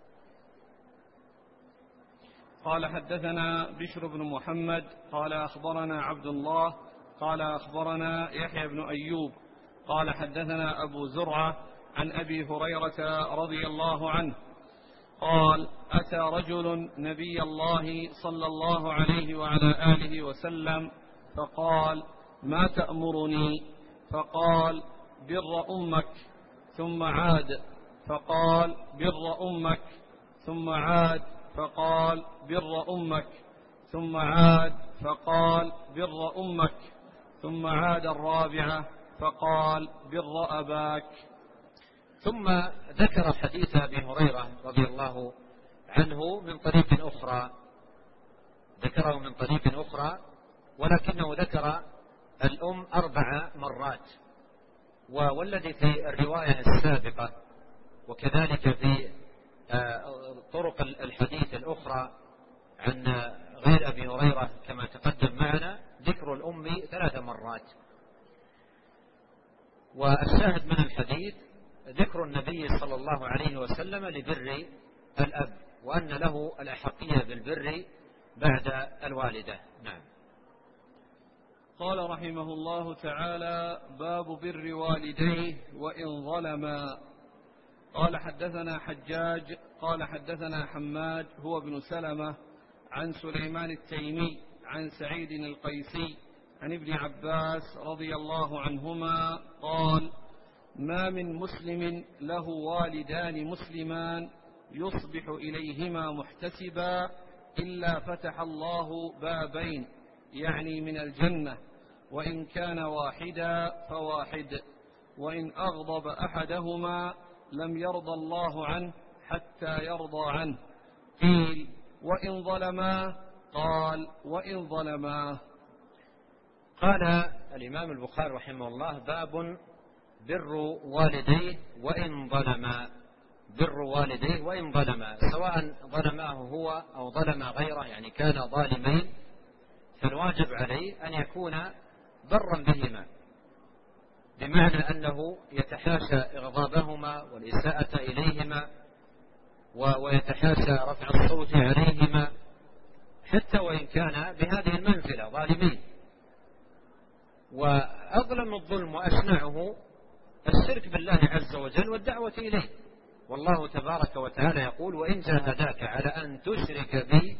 قال حدثنا بشر بن محمد قال أخبرنا عبد الله قال أخبرنا يحيى بن أيوب قال حدثنا أبو زرعة عن أبي هريرة رضي الله عنه قال: أتى رجل نبي الله صلى الله عليه وعلى آله وسلم فقال: ما تأمرني؟ فقال: بر أمك. ثم عاد فقال: بر أمك. ثم عاد فقال: بر أمك. ثم عاد فقال بر أمك، ثم عاد الرابعة فقال بر أباك. ثم ذكر حديث أبي هريرة رضي الله عنه من طريق أخرى، ذكره من طريق أخرى، ولكنه ذكر الأم 4 مرات. والذي في الرواية السابقة وكذلك في طرق الحديث الأخرى عن غير أبي هريرة كما تقدم معنا ذكر الأم 3 مرات. والشاهد من الحديث ذكر النبي صلى الله عليه وسلم لبر الأب، وأن له الأحقية بالبر بعد الوالدة. نعم. قال رحمه الله تعالى: باب بر والديه وإن ظلما. قال حدثنا حجاج قال حدثنا حماد هو بن سلمة عن سليمان التيمي عن سعيد القيسي عن ابن عباس رضي الله عنهما قال: ما من مسلم له والدان مسلمان يصبح إليهما محتسبا إلا فتح الله بابين، يعني من الجنة، وإن كان واحدا فواحد، وإن أغضب أحدهما لم يرضى الله عنه حتى يرضى عنه. قيل: وإن ظلما؟ قال: وإن ظلما. قال الإمام البخاري رحمه الله: باب بر والديه وإن ظلما. بر والديه وإن ظلما، سواء ظلماه هو أو ظلم غيره، يعني كان ظالمين، فالواجب عليه أن يكون برا بهما، بمعنى أنه يتحاشى إغضابهما والإساءة إليهما، ويتحاشى رفع الصوت عليهما، حتى وإن كان بهذه المنزلة ظالمين. وأظلم الظلم وأشنعه الشرك بالله عز وجل والدعوة إليه، والله تبارك وتعالى يقول: وإن جاهداك على أن تشرك بي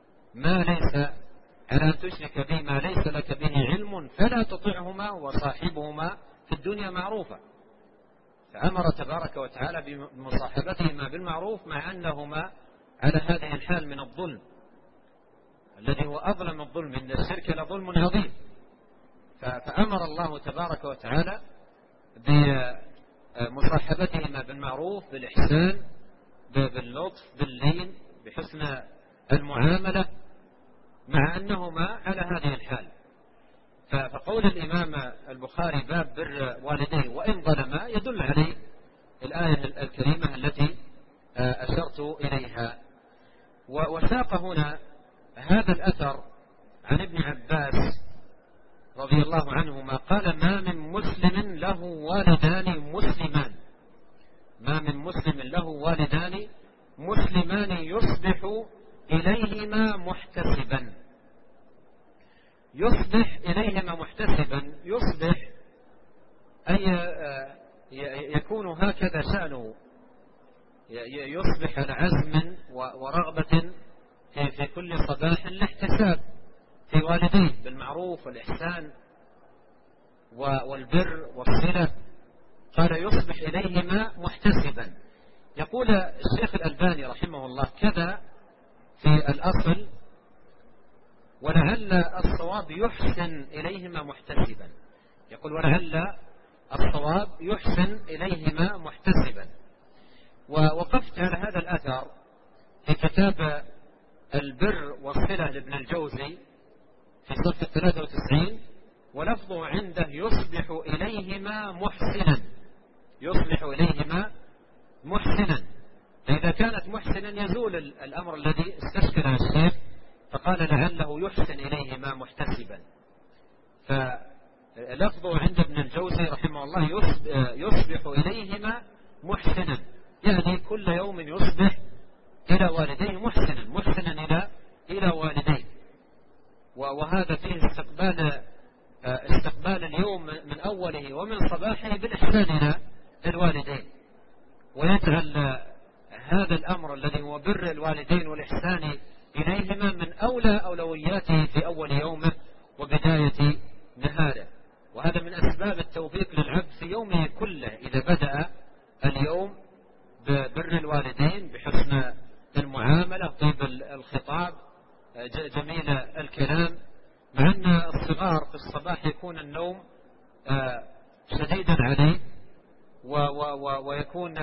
ما ليس لك به علم فلا تطعهما وصاحبهما في الدنيا معروفا. فأمر تبارك وتعالى بمصاحبتهما بالمعروف مع أنهما على هذه الحال من الظلم الذي هو أظلم الظلم، إن الشرك لظلم عظيم. فأمر الله تبارك وتعالى بمصاحبتهما بالمعروف، بالإحسان، باللطف، باللين، بحسن المعاملة، مع أنهما على هذه الحال. فقول الإمام البخاري: باب بر والديه وإن ظلما، يدل عليه الآية الكريمة التي أشرت إليها. وساق هنا هذا الأثر عن ابن عباس رضي الله عنهما قال: ما من مسلم له والدان مسلمان، ما من مسلم له والدان مسلمان يصبح إليهما محتسبا. يصبح إليهما محتسبا، يصبح أي يكون هكذا شأنه، يصبح على عزم ورغبة في كل صباح لاحتساب في والديه بالمعروف والإحسان والبر والصلة. قال: يصبح إليهما محتسبا. يقول الشيخ الألباني رحمه الله كذا في الأصل: ولعل الصواب يحسن إليهما محتسبا. يقول: ولعل الصواب يحسن إليهما محتسبا. ووقفت على هذا الأثر في كتاب البر والصلة لابن الجوزي في صفحة 93، ولفظه عنده: يصبح إليهما محسنا. يصبح إليهما محسنا. فإذا كانت محسنا يزول الأمر الذي استشكله الشيخ، فقال: لعله يحسن إليهما محتسبا. فلفظه عند ابن الجوزي رحمه الله: يصبح إليهما محسنا، يعني كل يوم يصبح إلى والديه محسنا إلى والديه. وهذا فيه استقبال اليوم من أوله ومن صباحه بالإحسان إلى الوالدين، ويجعل هذا الأمر الذي هو بر الوالدين والإحسان إليهما من أولى أولوياته في أول يومه وبداية نهاره. وهذا من أسباب التوفيق للعبد في يومه كله، إذا بدأ اليوم ببر الوالدين، بحسن المعاملة، طيب الخطاب، جميل الكلام، مع أن الصغار في الصباح يكون النوم شديدا عليه ويكون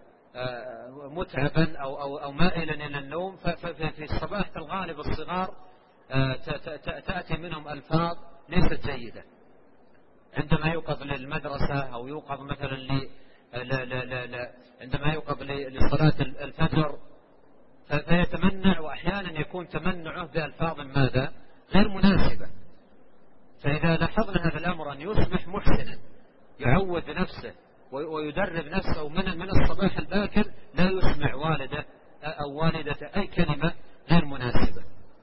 متعبا أو مائلا إلى النوم، ففي الصباح في الغالب الصغار تأتي منهم ألفاظ ليست جيدة عندما يوقظ للمدرسة أو يوقظ مثلا عندما يوقظ لصلاة الفجر، فيتمنع، وأحيانا يكون تمنعه بألفاظ ماذا غير مناسبة. فإذا لاحظنا هذا الأمر أن يصبح محسنا، يعود نفسه ويدرب نفسه من الصباح الباكر لا يسمع والده أو والدته أي كلمة غير مناسبة.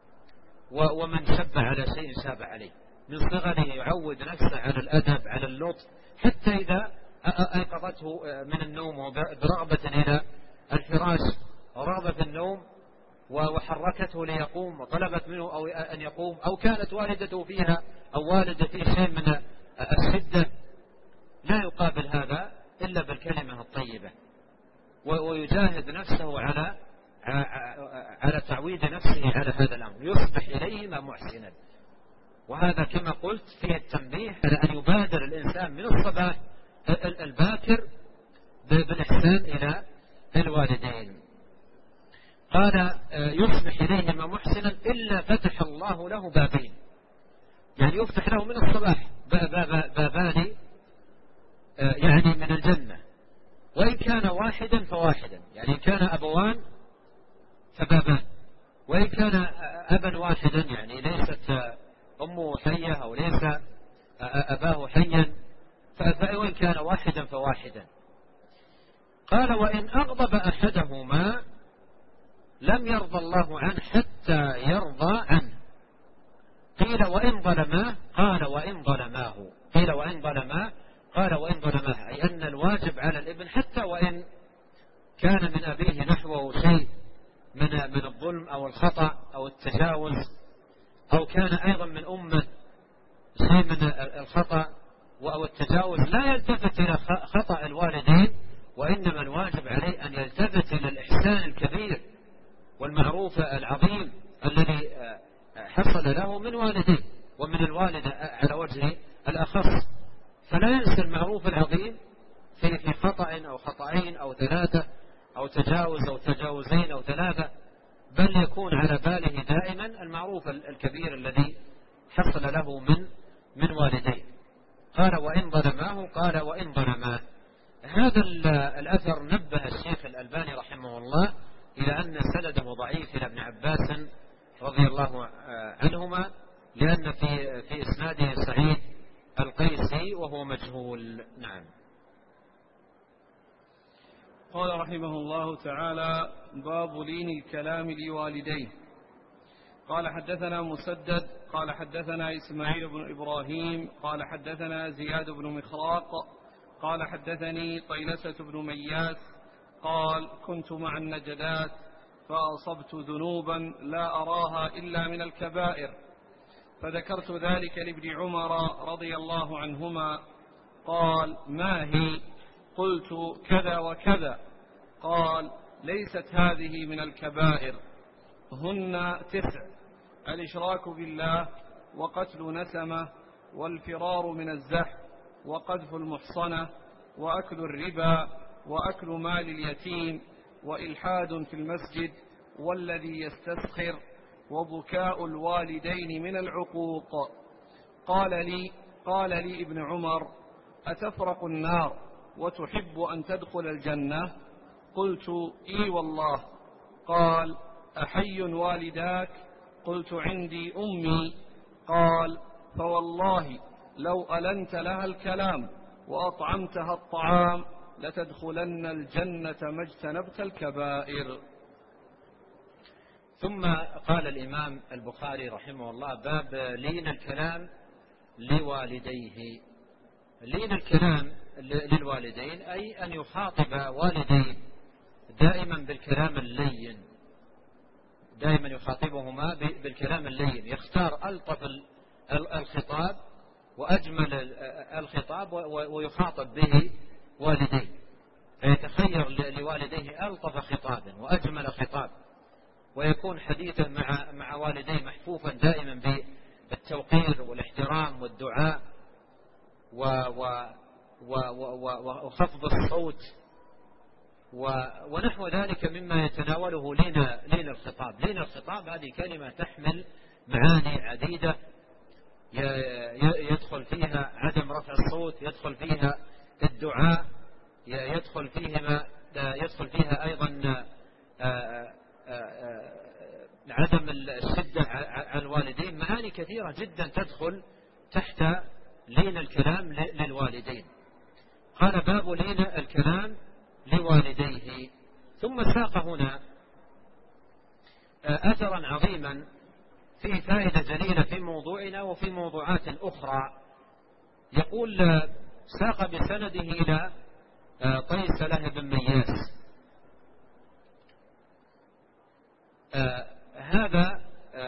ومن شب على شيء شاب عليه، من صغره يعود نفسه على الأدب، على اللطف، حتى إذا أيقظته من النوم برغبة إلى الفراش ورغبة في النوم وحركته ليقوم وطلبت منه أو أن يقوم، أو كانت والدته فيها أو والده فيه شيء من الشدة، لا يقابل هذا إلا بالكلمة الطيبة، ويجاهد نفسه على تعويد نفسه على هذا الأمر، يصبح إليهما محسنا. وهذا كما قلت فيه التنبيه على أن يبادر الإنسان من الصباح الباكر بالإحسان إلى الوالدين. قال يصبح إليهما محسنا إلا فتح الله له بابين، يعني يفتح له من الصباح بابان يعني من الجنة، وإن كان واحدا فواحدا، يعني إن كان أبوان فبابان، وإن كان أبا واحدا يعني ليست أمه حية أو ليس أباه حيا، وإن كان واحدا فواحدا. قال وإن أغضب أحدهما لم يرضى الله عنه حتى يرضى عنه. قيل وإن ظلماه؟ قال وإن ظلماه. قيل وإن ظلماه؟ قال وإن ظلماه، أي أن الواجب على الابن حتى وإن كان من أبيه نحوه شيء من الظلم أو الخطأ أو التجاوز، أو كان أيضا من أمه شيء من الخطأ أو التجاوز، لا يلتفت إلى خطأ الوالدين، وإنما الواجب عليه أن يلتفت إلى الإحسان الكبير والمعروف العظيم الذي حصل له من والديه ومن الوالدة على وجه الأخص. فلا ينسى المعروف العظيم في خطأ أو خطأين أو ثلاثة أو تجاوز أو تجاوزين أو ثلاثة، بل يكون على باله دائما المعروف الكبير الذي حصل له من والديه. قال وإن ظلماه؟ قال وإن ظلماه. هذا الأثر نبه الشيخ الألباني رحمه الله إلى أن سنده ضعيف إلى ابن عباس رضي الله عنهما، لأن في إسناده سعيد القيسي وهو مجهول. نعم. قال رحمه الله تعالى باب لين الكلام لوالديه. قال حدثنا مسدد قال حدثنا إسماعيل بن إبراهيم قال حدثنا زياد بن مخراق قال حدثني طيلسة بن مياس قال كنت مع النجدات فأصبت ذنوبا لا أراها إلا من الكبائر، فذكرت ذلك لابن عمر رضي الله عنهما، قال ما هي؟ قلت كذا وكذا، قال ليست هذه من الكبائر، هن 9: الإشراك بالله، وقتل نسمة، والفرار من الزحف، وقذف المحصنة، وأكل الربا، وأكل مال اليتيم، وإلحاد في المسجد، والذي يستسخر، وبكاء الوالدين من العقوق. قال لي ابن عمر أتفرق النار وتحب أن تدخل الجنة؟ قلت إي والله. قال أحي والداك؟ قلت عندي أمي. قال فوالله لو ألنت لها الكلام وأطعمتها الطعام لتدخلن الجنة ما اجتنبت الكبائر. ثم قال الإمام البخاري رحمه الله باب لين الكلام لوالديه. لين الكلام للوالدين أي أن يخاطب والديه دائما بالكلام اللين، دائما يخاطبهما بالكلام اللين، يختار ألطف الخطاب وأجمل الخطاب ويخاطب به والديه، فيتخير لوالديه ألطف خطاب وأجمل خطاب، ويكون حديثا مع والديه محفوفا دائما بالتوقير والاحترام والدعاء وخفض الصوت ونحو ذلك مما يتناوله لين الخطاب. لين الخطاب هذه كلمة تحمل معاني عديدة، يدخل فيها عدم رفع الصوت، يدخل فيها الدعاء، يدخل فيها أيضا عدم الشدة على الوالدين. معاني كثيرة جدا تدخل تحت لين الكلام للوالدين. قال باب لين الكلام لوالديه. ثم ساق هنا أثرا عظيما فيه فائدة جليلة في موضوعنا وفي موضوعات أخرى. يقول ساق بسنده إلى طيسلة بن مياس. هذا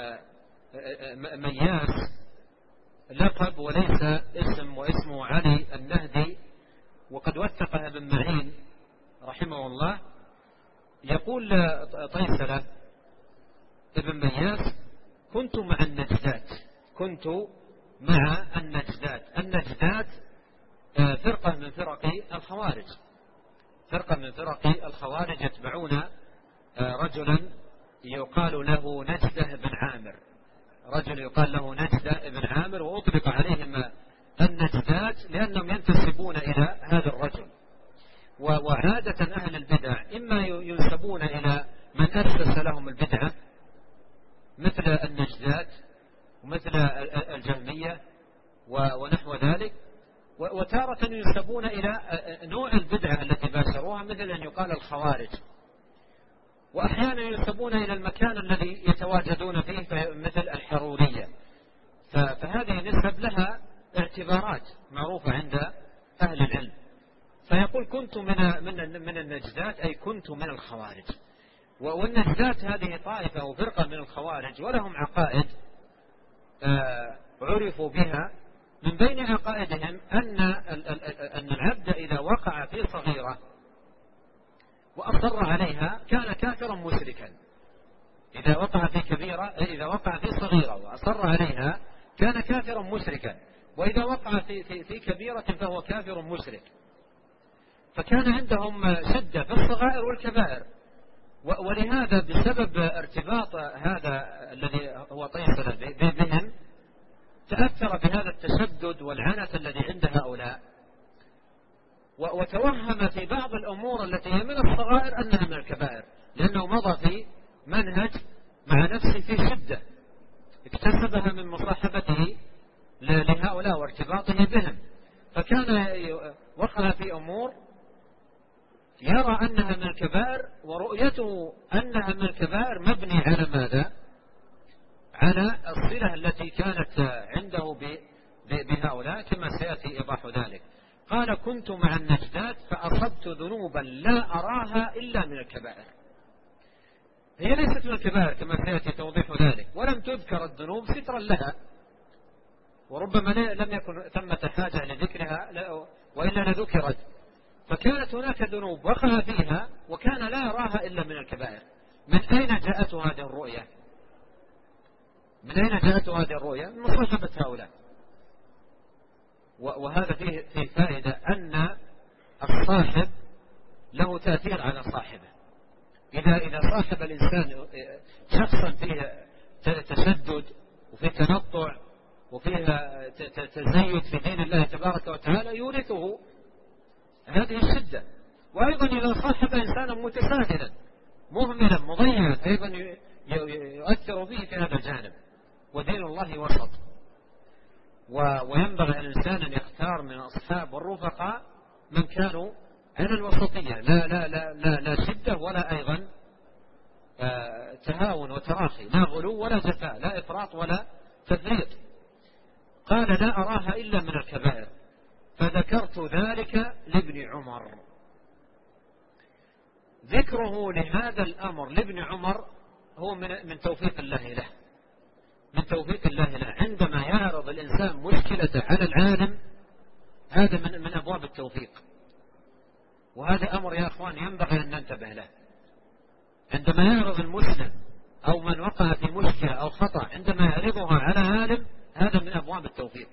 مياس لقب وليس اسم، واسمه علي النهدي، وقد وثقها ابن معين رحمه الله. يقول طيسلة ابن مياس: كنت مع النجدات. كنت مع النجدات. النجدات فرقة من فرق الخوارج، فرقة من فرق الخوارج يتبعون رجلا يقال له نجدة بن عامر، رجل يقال له نجدة بن عامر، وأطلق عليهم النجدات لأنهم ينتسبون إلى هذا الرجل. وعادة أهل البدع إما ينسبون إلى من أسس لهم البدعة مثل النجدات ومثل الجهمية ونحو ذلك، وتارة ينسبون إلى نوع البدعة التي باشروها مثل أن يقال الخوارج، وأحيانا ينسبون إلى المكان الذي يتواجدون فيه مثل الحرورية. فهذه نسب لها اعتبارات معروفة عند أهل العلم. فيقول كنت من النجدات، أي كنت من الخوارج. والنجدات هذه طائفة وفرقة من الخوارج، ولهم عقائد عرفوا بها. من بين عقائدهم أن العبد إذا وقع في صغيرة وأصر عليها كان كافرا مشركا. إذا وقع في كبيرة، إذا وقع في صغيرة وأصر عليها كان كافرا مشركا، وإذا وقع في كبيرة فهو كافر مشرك. فكان عندهم شدة في الصغائر والكبائر، ولهذا بسبب ارتباط هذا الذي هو طيسلة بهم تأثر بهذا التشدد والعنف الذي عند هؤلاء، وتوهم في بعض الأمور التي هي من الصغائر أنها من الكبائر، لأنه مضى في منهج مع نفسه في شدة اكتسبها من مصاحبته لهؤلاء وارتباطه بهم. فكان وقع في أمور يرى أنها من الكبائر، ورؤيته أنها من الكبائر مبني على ماذا؟ على الصلة التي كانت عنده بهؤلاء، كما سيأتي إيضاح ذلك. قال كنت مع النجدات فأصبت ذنوبا لا أراها إلا من الكبائر. هي ليست من الكبائر كما سيأتي توضيح ذلك، ولم تذكر الذنوب سترا لها، وربما لم يكن ثمة حاجة لذكرها وإلا لذكرت. فكانت هناك ذنوب وقع فيها وكان لا يراها إلا من الكبائر. من أين جاءته هذه الرؤية؟ من أين جاءته هذه الرؤية؟ من مصاحبة هؤلاء. وهذا فيه فائدة أن الصاحب له تأثير على صاحبه. إذا صاحب الإنسان شخصا فيه تشدد وفيه تنطع وفيه تزيد في دين الله تبارك وتعالى يورثه هذه الشدة. وأيضا إذا صاحب إنسانا متساهلا مهملا مضيعا أيضا يؤثر فيه في هذا الجانب. ودين الله وسط، وينبغي الإنسان أن يختار من الأصحاب والرفقاء من كانوا على الوسطية، لا شدة ولا أيضا تهاون وتراخي، لا غلو ولا جفاء، لا إفراط ولا تفريط. قال لا أراها إلا من الكبائر. فذكرت ذلك لابن عمر. ذكره لهذا الأمر لابن عمر هو من توفيق الله له، من توفيق الله له. عندما يعرض الإنسان مشكلة على العالم هذا من أبواب التوفيق، وهذا أمر يا أخوان ينبغي أن ننتبه له. عندما يعرض المسلم أو من وقع في مشكلة أو خطأ عندما يعرضها على عالم، هذا من أبواب التوفيق.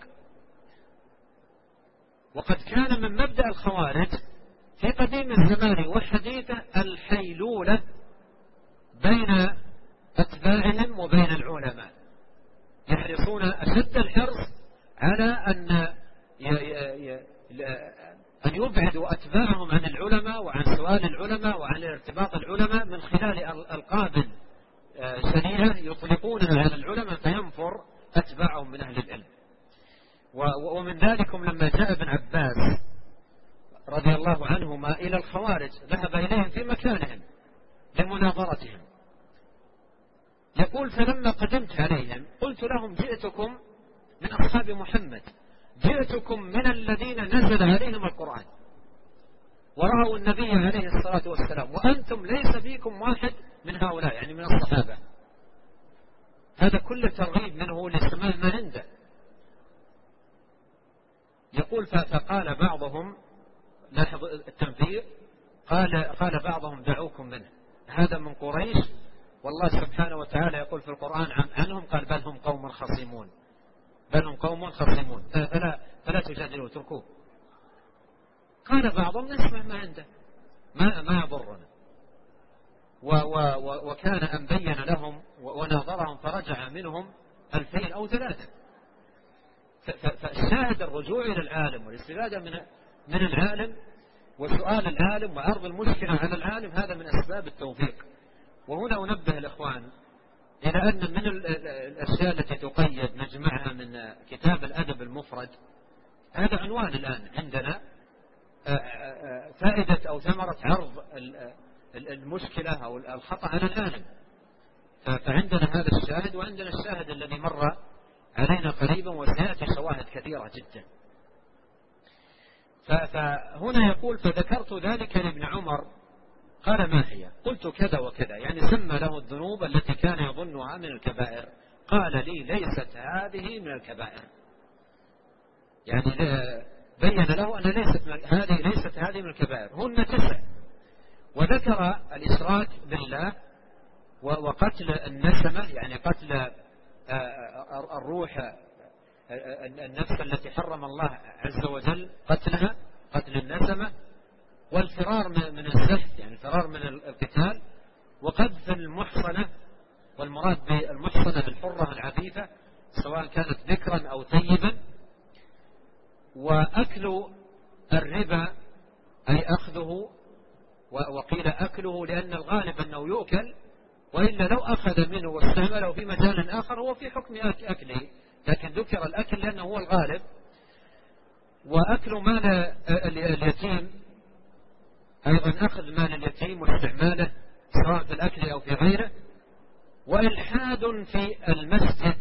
وقد كان من مبدأ الخوارج في قديم الزمان وحديثه الحيلولة بين أتباعهم وبين العلماء، يحرصون أشد الحرص على أن يبعدوا أتباعهم عن العلماء وعن سؤال العلماء وعن ارتباط العلماء من خلال ألقاب شنيعة يطلقونها على العلماء فينفر أتباعهم من أهل العلم. ومن ذلكم لما جاء ابن عباس رضي الله عنهما إلى الخوارج ذهب إليهم في مكانهم لمناظرتهم، يقول: فلما قدمت عليهم قلت لهم: جئتكم من أصحاب محمد، جئتكم من الذين نزل عليهم القرآن ورأوا النبي عليه الصلاة والسلام، وأنتم ليس فيكم واحد من هؤلاء، يعني من الصحابة. هذا كل ترغيب منه لسماع ما عنده. يقول: فقال بعضهم، لاحظ التنفير، قال بعضهم: دعوكم منه، هذا من قريش، والله سبحانه وتعالى يقول في القرآن عنهم، قال: بل هم قوم خصيمون، بل هم قوم خصيمون، فلا تجادلوا، اتركوه. قال بعضهم: نسمع ما عنده، ما يضرنا. وكان أن بين لهم وناظرهم فرجع منهم 2000 أو 3. فالشاهد الرجوع إلى العالم والاستفادة من العالم وسؤال العالم وعرض المشكلة على العالم، هذا من أسباب التوفيق. وهنا أنبه الإخوان إلى أن من الأشياء التي تقيد نجمعها من كتاب الأدب المفرد، هذا عنوان الآن عندنا، فائدة أو ثمرة عرض المشكلة أو الخطأ على العالم. فعندنا هذا الشاهد، وعندنا الشاهد الذي مر علينا قريبا، وسيأتي شواهد كثيرة جدا. فهنا يقول: فذكرت ذلك لابن عمر، قال: ما هي؟ قلت: كذا وكذا، يعني سمى له الذنوب التي كان يظنها من الكبائر. قال لي: ليست هذه من الكبائر، يعني بين له أن ليست هذه من الكبائر، هن 9. وذكر الإشراك بالله وقتل النسمة، يعني قتل الروح، النفس التي حرم الله عز وجل قتلها، قتل النسمة، والفرار من الزحف، يعني الفرار من القتال، وقذف المحصنة، والمراد بالمحصنة الحرة العفيفة سواء كانت ذكرا أو ثيبا، وأكل الربا أي أخذه، وقيل أكله لأن الغالب أنه يؤكل، وإلا لو أخذ منه واستعمله في مجال آخر هو في حكم أكله، لكن ذكر الأكل لأنه هو الغالب. وأكل مال اليتيم، أيضا أخذ مال اليتيم واستعماله سواء في الأكل أو في غيره. وإلحاد في المسجد،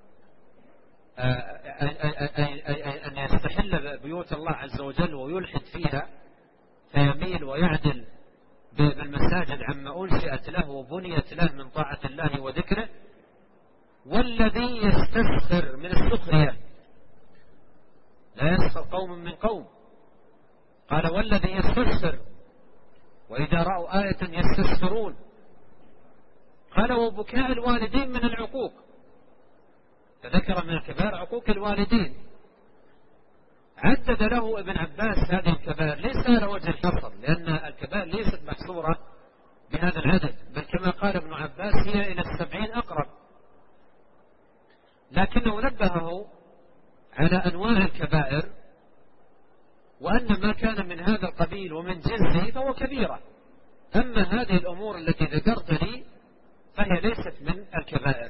أن يستحل بيوت الله عز وجل ويلحد فيها، فيميل ويعدل بالمساجد عما أنشئت له وبنيت له من طاعة الله وذكره. والذي يستسخر من السخرية، لا يسخر قوم من قوم، قال: والذي يستسخر، وإذا رأوا آية يستسخرون. قال: وبكاء الوالدين من العقوق، فذكر من الكبائر عقوق الوالدين. عدد له ابن عباس هذه الكبائر ليس على وجه الحصر، لأن الكبائر ليست محصورة بهذا العدد، بل كما قال ابن عباس هي إلى 70 أقرب، لكنه نبهه على أنواع الكبائر، وأن ما كان من هذا القبيل ومن جنسه فهو كبيرة. أما هذه الأمور التي ذكرت لي فهي ليست من الكبائر.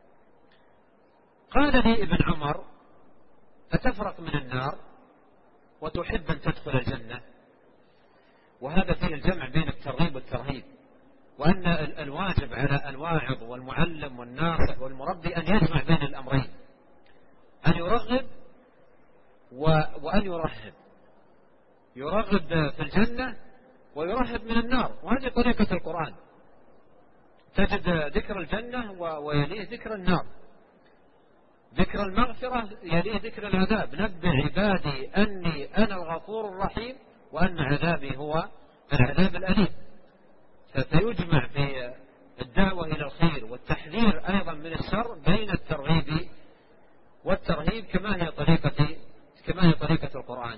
قال لي ابن عمر: أتفرق من النار وتحب أن تدخل الجنة؟ وهذا فيه الجمع بين الترغيب والترهيب، وأن الواجب على الواعظ والمعلم والناصح والمربي أن يجمع بين الأمرين، أن يرغب وأن يرهب، يرغب في الجنة ويرهب من النار. وهذه طريقة القرآن، تجد ذكر الجنة ويليه ذكر النار، ذكر المغفرة يليه ذكر العذاب. نبئ عبادي أني أنا الغفور الرحيم وأن عذابي هو العذاب الأليم. فيجمع الدعوة إلى الخير والتحذير أيضا من الشر بين الترغيب والترهيب كما هي طريقة القرآن.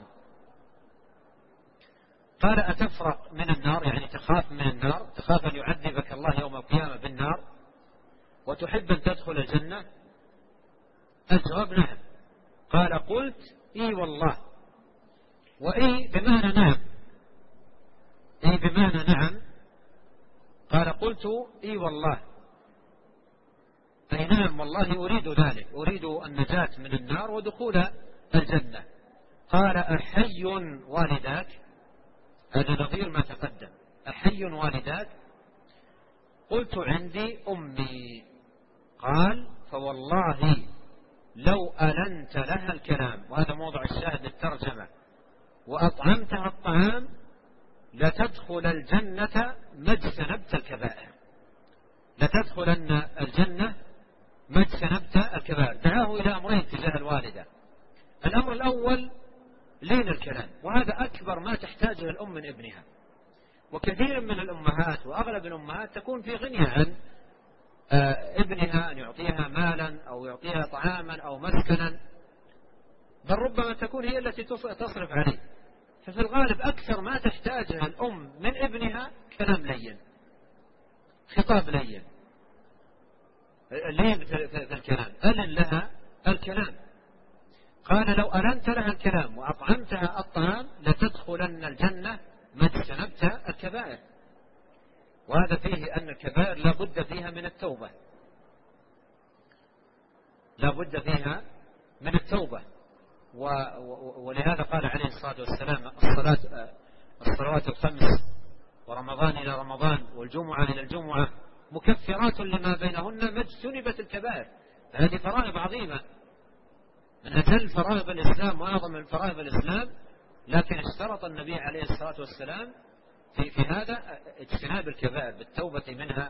قال أتفرق من النار، يعني تخاف من النار، تخاف أن يعذبك الله يوم القيامة بالنار، وتحب أن تدخل الجنة؟ الجواب نعم. قال قلت إي والله. وإي بمعنى نعم، إي بمعنى نعم. قال قلت إي والله، أي نعم والله أريد ذلك، أريد النجاة من النار ودخول الجنة. قال أحي والداك؟ هذا نظير ما تقدم. أحي والداك؟ قلت عندي أمي. قال فوالله لو ألنت لها الكلام، وهذا موضع الشاهد للترجمة، وأطعمتها الطعام لتدخل الجنة ما اجتنبت الكبائر، لتدخلن الجنة ما اجتنبت الكبائر. دعاه إلى أمرين تجاه الوالدة. الأمر الأول لين الكلام، وهذا أكبر ما تحتاجه الأم من ابنها. وكثير من الأمهات وأغلب الأمهات تكون في غنى عن ابنها، أن يعطيها مالا أو يعطيها طعاما أو مسكنا، بل ربما تكون هي التي تصرف عليه. ففي الغالب أكثر ما تحتاجه الأم من ابنها كلام لين، خطاب لين، لين في الكلام، ألن لها الكلام. قال لو ألنت لها الكلام وأطعمتها الطعام لتدخلن الجنة ما اجتنبت الكبائر. وهذا فيه أن الكبائر لا بد فيها من التوبة، لا بد فيها من التوبة. ولهذا قال عليه الصلاة والسلام الصلوات الخمس ورمضان إلى رمضان والجمعة إلى الجمعة مكفرات لما بينهن ما اجتنبت الكبائر. هذه فرائض عظيمة من أجل فرائض الإسلام وأعظم من فرائض الإسلام، لكن اشترط النبي عليه الصلاة والسلام في هذا اجتناب الكبائر بالتوبة منها،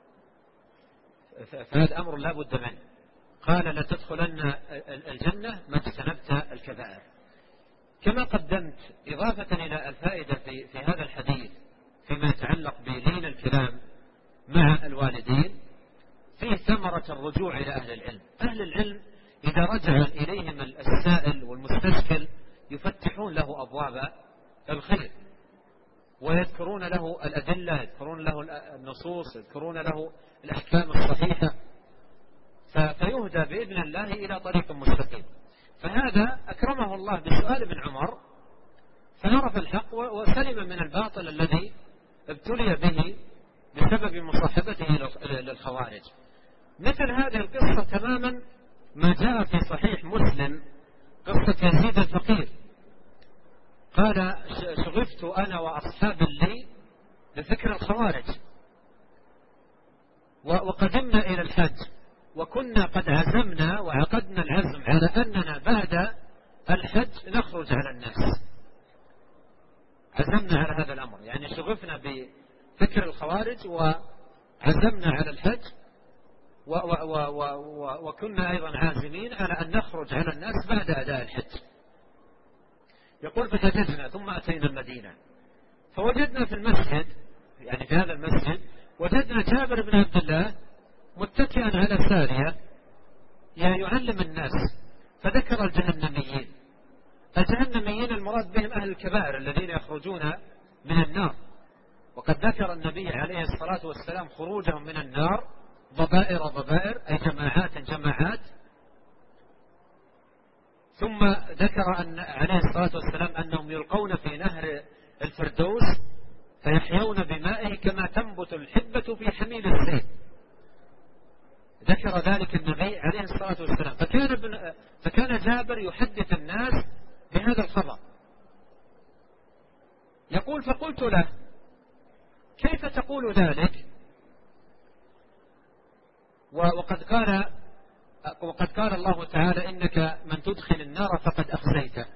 فهذا أمر لا بد منه. قال لتدخلن الجنة ما اجتنبت الكبائر. كما قدمت إضافة إلى الفائدة في هذا الحديث فيما يتعلق بلين الكلام مع الوالدين، فيه ثمرة الرجوع إلى أهل العلم. أهل العلم إذا رجع إليهم السائل والمستشكل يفتحون له أبواب الخير، ويذكرون له الأدلة، يذكرون له النصوص، يذكرون له الأحكام الصحيحة، فيهدى بإذن الله إلى طريق مستقيم. فهذا أكرمه الله بسؤال ابن عمر فعرف الحق وسلم من الباطل الذي ابتلي به بسبب مصاحبته للخوارج. مثل هذه القصة تماما ما جاء في صحيح مسلم، قصة يزيد الفقير. قال شغفت أنا وأصحاب لي بفكر الخوارج، وقدمنا إلى الحج، وكنا قد عزمنا وعقدنا العزم على أننا بعد الحج نخرج على الناس. عزمنا على هذا الأمر، يعني شغفنا بفكر الخوارج وعزمنا على الحج، وكنا أيضا عازمين على أن نخرج على الناس بعد أداء الحج. يقول فسجدنا ثم أتينا المدينة فوجدنا في المسجد، يعني في هذا المسجد وجدنا جابر بن عبد الله متكئا على سارية يعلم الناس، فذكر الجهنميين. الجهنميين المراد بهم أهل الكبائر الذين يخرجون من النار، وقد ذكر النبي عليه الصلاة والسلام خروجهم من النار ضبائر أي جماعات. ثم ذكر أن عليه الصلاة والسلام أنهم يلقون في نهر الفردوس فيحيون بمائه كما تنبت الحبة في حميل السيل. ذكر ذلك النبي عليه الصلاة والسلام، فكان جابر يحدث الناس بهذا الخبر. يقول فقلت له كيف تقول ذلك؟ وقد قال الله تعالى إنك من تدخل النار فقد أخزيته.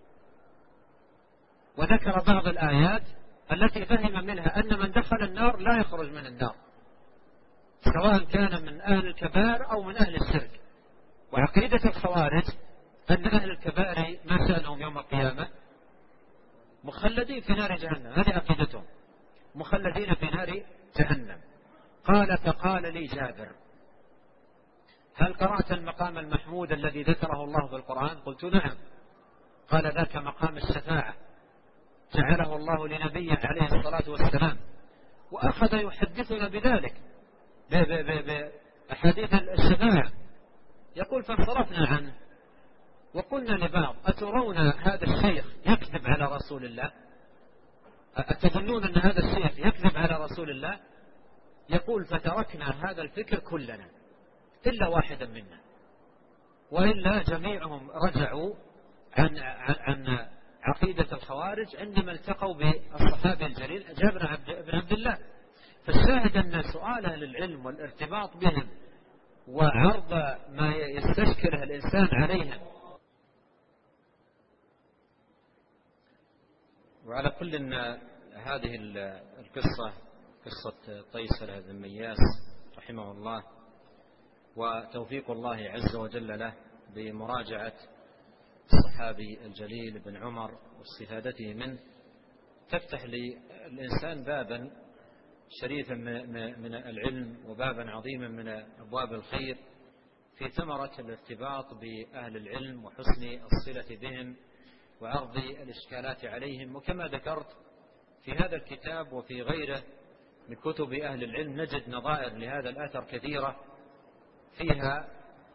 وذكر بعض الآيات التي فهم منها أن من دخل النار لا يخرج من النار، سواء كان من أهل الكبائر أو من أهل الشرك. وعقيدة الخوارج أن أهل الكبائر ما شأنهم يوم القيامة مخلدين في نار جهنم، هذه عقيدتهم، مخلدين في نار جهنم. قال فقال لي جابر: هل قرأت المقام المحمود الذي ذكره الله في القرآن؟ قلت: نعم. قال: ذاك مقام الشفاعة جعله الله لنبيه عليه الصلاة والسلام. وأخذ يحدثنا بذلك بأحاديث الشفاعة. يقول: فانصرفنا عنه وقلنا لبعض: أترون هذا الشيخ يكذب على رسول الله؟ أتظنون أن هذا الشيخ يكذب على رسول الله؟ يقول: فتركنا هذا الفكر كلنا إلا واحدا منا، وإلا جميعهم رجعوا عن عقيدة الخوارج عندما التقوا بالصحابي الجليل جابر بن عبد الله. فالشاهد أن سؤال أهل العلم والارتباط بهم وعرض ما يستشكله الإنسان عليهم. وعلى كل إن هذه القصة قصة طيسر بن مياس رحمه الله، وتوفيق الله عز وجل له بمراجعة الصحابي الجليل بن عمر واستفادته منه، تفتح للإنسان بابا شريفا من العلم وبابا عظيما من أبواب الخير في ثمرة الارتباط بأهل العلم وحسن الصلة بهم وعرض الإشكالات عليهم. وكما ذكرت في هذا الكتاب وفي غيره من كتب أهل العلم نجد نظائر لهذا الأثر كثيرة فيها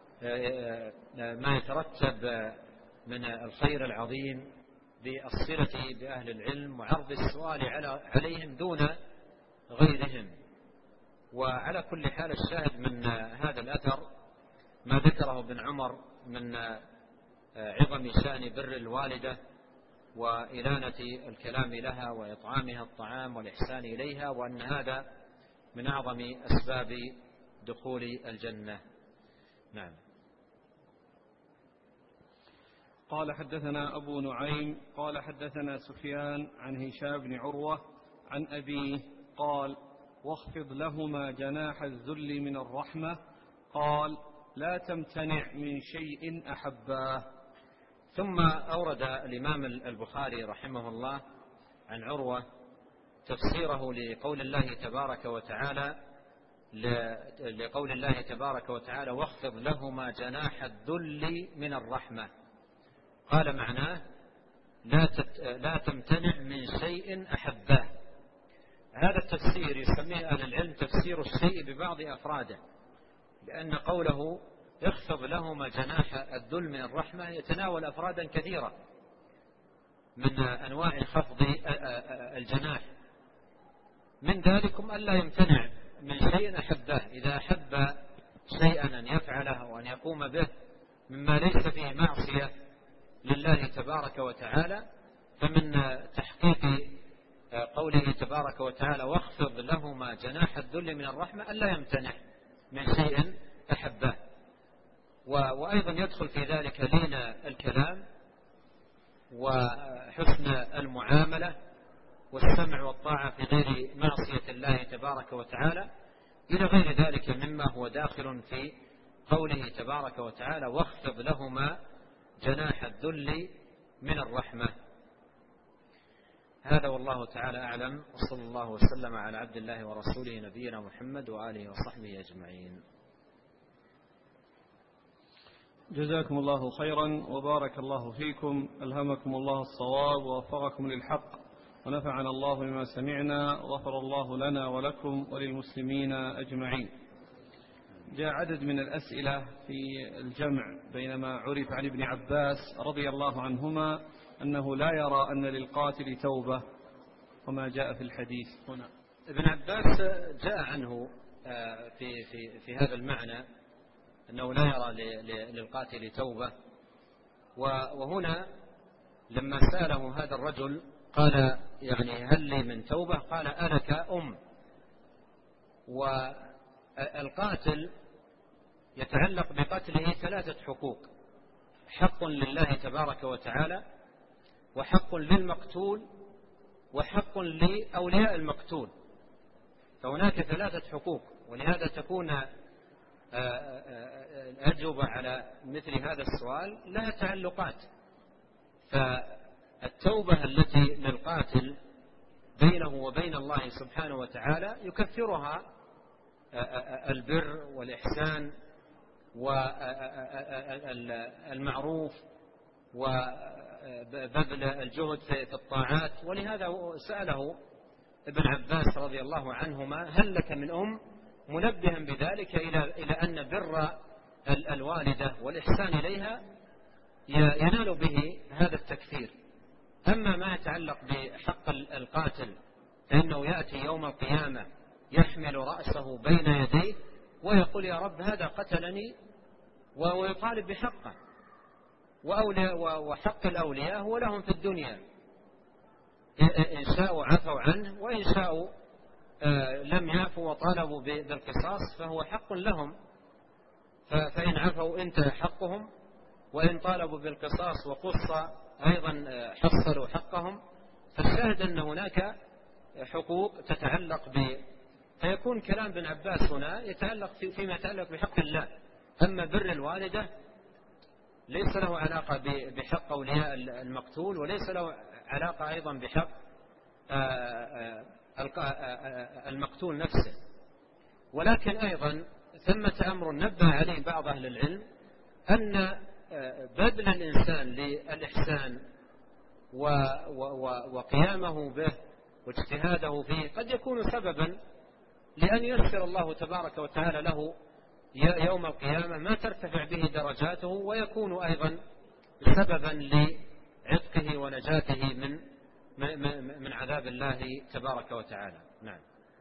ما يترتب من الخير العظيم بالصلة بأهل العلم وعرض السؤال عليهم دون غيرهم. وعلى كل حال الشاهد من هذا الأثر ما ذكره ابن عمر من عظم شأن بر الوالدة وإلانة الكلام لها وإطعامها الطعام والإحسان إليها، وأن هذا من أعظم أسباب دخول الجنة. نعم. قال: حدثنا أبو نعيم قال: حدثنا سفيان عن هشام بن عروة عن أبيه قال: واخفض لهما جناح الذل من الرحمة. قال: لا تمتنع من شيء أحباه. ثم أورد الإمام البخاري رحمه الله عن عروة تفسيره لقول الله تبارك وتعالى واخفض لهما جناح الذل من الرحمة. قال معناه: لا تمتنع من شيء أحباه. هذا التفسير يسميه أهل العلم تفسير الشيء ببعض أفراده، لأن قوله اخفض لهما جناح الذل من الرحمة يتناول أفرادا كثيرة من أنواع خفض الجناح، من ذلكم ألا يمتنع من شيء أحباه. إذا أحب شيئا أن يفعله وأن يقوم به مما ليس فيه معصية لله تبارك وتعالى، فمن تحقيق قوله تبارك وتعالى واخفض لهما جناح الذل من الرحمة ألا يمتنع من شيء أحباه. وأيضا يدخل في ذلك لين الكلام وحسن المعاملة والسمع والطاعة في غير معصية الله تبارك وتعالى، إلى غير ذلك مما هو داخل في قوله تبارك وتعالى واخفض لهما جناح الذل من الرحمة. هذا والله تعالى أعلم، وصلى الله وسلم على عبد الله ورسوله نبينا محمد وآله وصحبه أجمعين. جزاكم الله خيرا وبارك الله فيكم، ألهمكم الله الصواب ووفقكم للحق، ونفعنا الله بما سمعنا، وغفر الله لنا ولكم وللمسلمين أجمعين. جاء عدد من الأسئلة في الجمع بين ما عرف عن ابن عباس رضي الله عنهما أنه لا يرى أن للقاتل توبة، وما جاء في الحديث هنا. ابن عباس جاء عنه في هذا المعنى أنه لا يرى للقاتل توبة. وهنا لما سأله هذا الرجل قال يعني هل لي من توبة؟ قال ألك أم. والقاتل يتعلق بقتله ثلاثة حقوق: حق لله تبارك وتعالى، وحق للمقتول، وحق لأولياء المقتول. فهناك ثلاثة حقوق، ولهذا تكون الأجوبة على مثل هذا السؤال لها تعلقات. فالتوبة التي للقاتل بينه وبين الله سبحانه وتعالى يكفرها البر والإحسان والمعروف وبذل الجهد في الطاعات. ولهذا سأله ابن عباس رضي الله عنهما: هل لك من أم؟ منبها بذلك إلى أن بر الوالدة والإحسان إليها ينال به هذا التكفير. أما ما يتعلق بحق القاتل فإنه يأتي يوم القيامة يحمل رأسه بين يديه ويقول: يا رب هذا قتلني، ويطالب بحقه. وحق الأولياء هو لهم في الدنيا، إن شاءوا عفوا عنه، وإن شاءوا لم يعفوا وطالبوا بالقصاص فهو حق لهم. فإن عفوا انتهى حقهم، وإن طالبوا بالقصاص وقص أيضا حصلوا حقهم. فالشاهد أن هناك حقوق تتعلق فيكون كلام ابن عباس هنا يتعلق فيما يتعلق بحق الله. أما بر الوالدة ليس له علاقة بحق أولياء المقتول، وليس له علاقة أيضا بحق المقتول نفسه. ولكن أيضا ثمة أمر نبه عليه بعض أهل العلم، أن بذل الإنسان للإحسان وقيامه به واجتهاده فيه قد يكون سببا لأن ييسر الله تبارك وتعالى له يوم القيامة ما ترتفع به درجاته، ويكون أيضا سببا لعتقه ونجاته من عذاب الله تبارك وتعالى. نعم.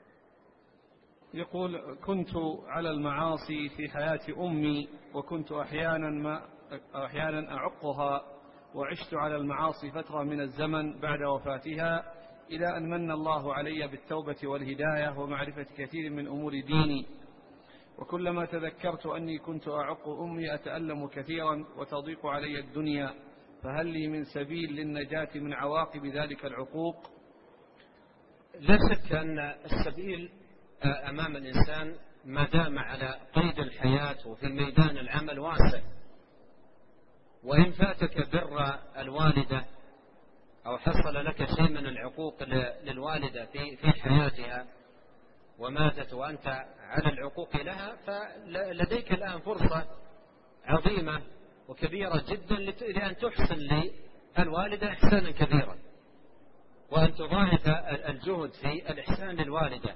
يقول: كنت على المعاصي في حياة أمي، وكنت أحيانا أعقها، وعشت على المعاصي فترة من الزمن بعد وفاتها، إلى أن من الله علي بالتوبة والهداية ومعرفة كثير من أمور ديني. وكلما تذكرت أني كنت أعق أمي أتألم كثيرا وتضيق علي الدنيا، فهل لي من سبيل للنجاة من عواقب ذلك العقوق؟ لا شك أن السبيل أمام الإنسان ما دام على قيد الحياة وفي ميدان العمل واسع. وإن فاتك بر الوالدة أو حصل لك شيء من العقوق للوالدة في حياتها وماتت وأنت على العقوق لها، فلديك الآن فرصة عظيمة وكبيرة جدا لأن تحسن للوالدة إحسانا كبيرا، وأن تضاعف الجهد في الإحسان للوالدة.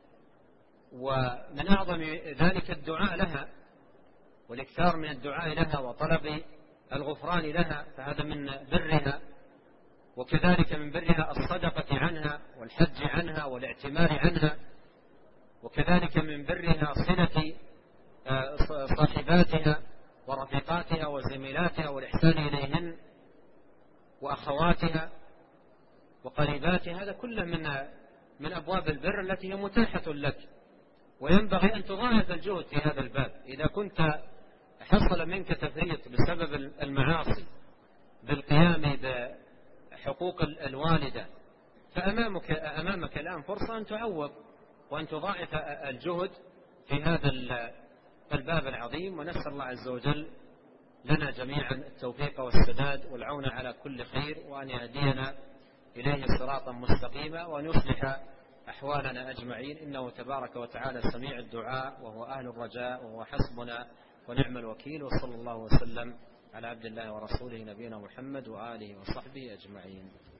ومن أعظم ذلك الدعاء لها والإكثار من الدعاء لها وطلب الغفران لها، فهذا من برها. وكذلك من برها الصدقة عنها والحج عنها والاعتمار عنها. وكذلك من برها صلة صاحباتها ورفيقاتها وزميلاتها والإحسان إليهن وأخواتها وقريباتها. هذا كله من أبواب البر التي هي متاحة لك، وينبغي أن تضاعف الجهد في هذا الباب. إذا كنت حصل منك تفريط بسبب المعاصي بالقيام بحقوق الوالدة، فأمامك الآن فرصة أن تعوض وأن تضاعف الجهد في هذا الباب العظيم. ونسأل الله عز وجل لنا جميعا التوفيق والسداد والعون على كل خير، وأن يهدينا إليه صراطا مستقيما، وأن يصلح أحوالنا أجمعين، إنه تبارك وتعالى سميع الدعاء وهو أهل الرجاء وهو حسبنا ونعم الوكيل. وصلى الله وسلم على عبد الله ورسوله نبينا محمد وآله وصحبه أجمعين.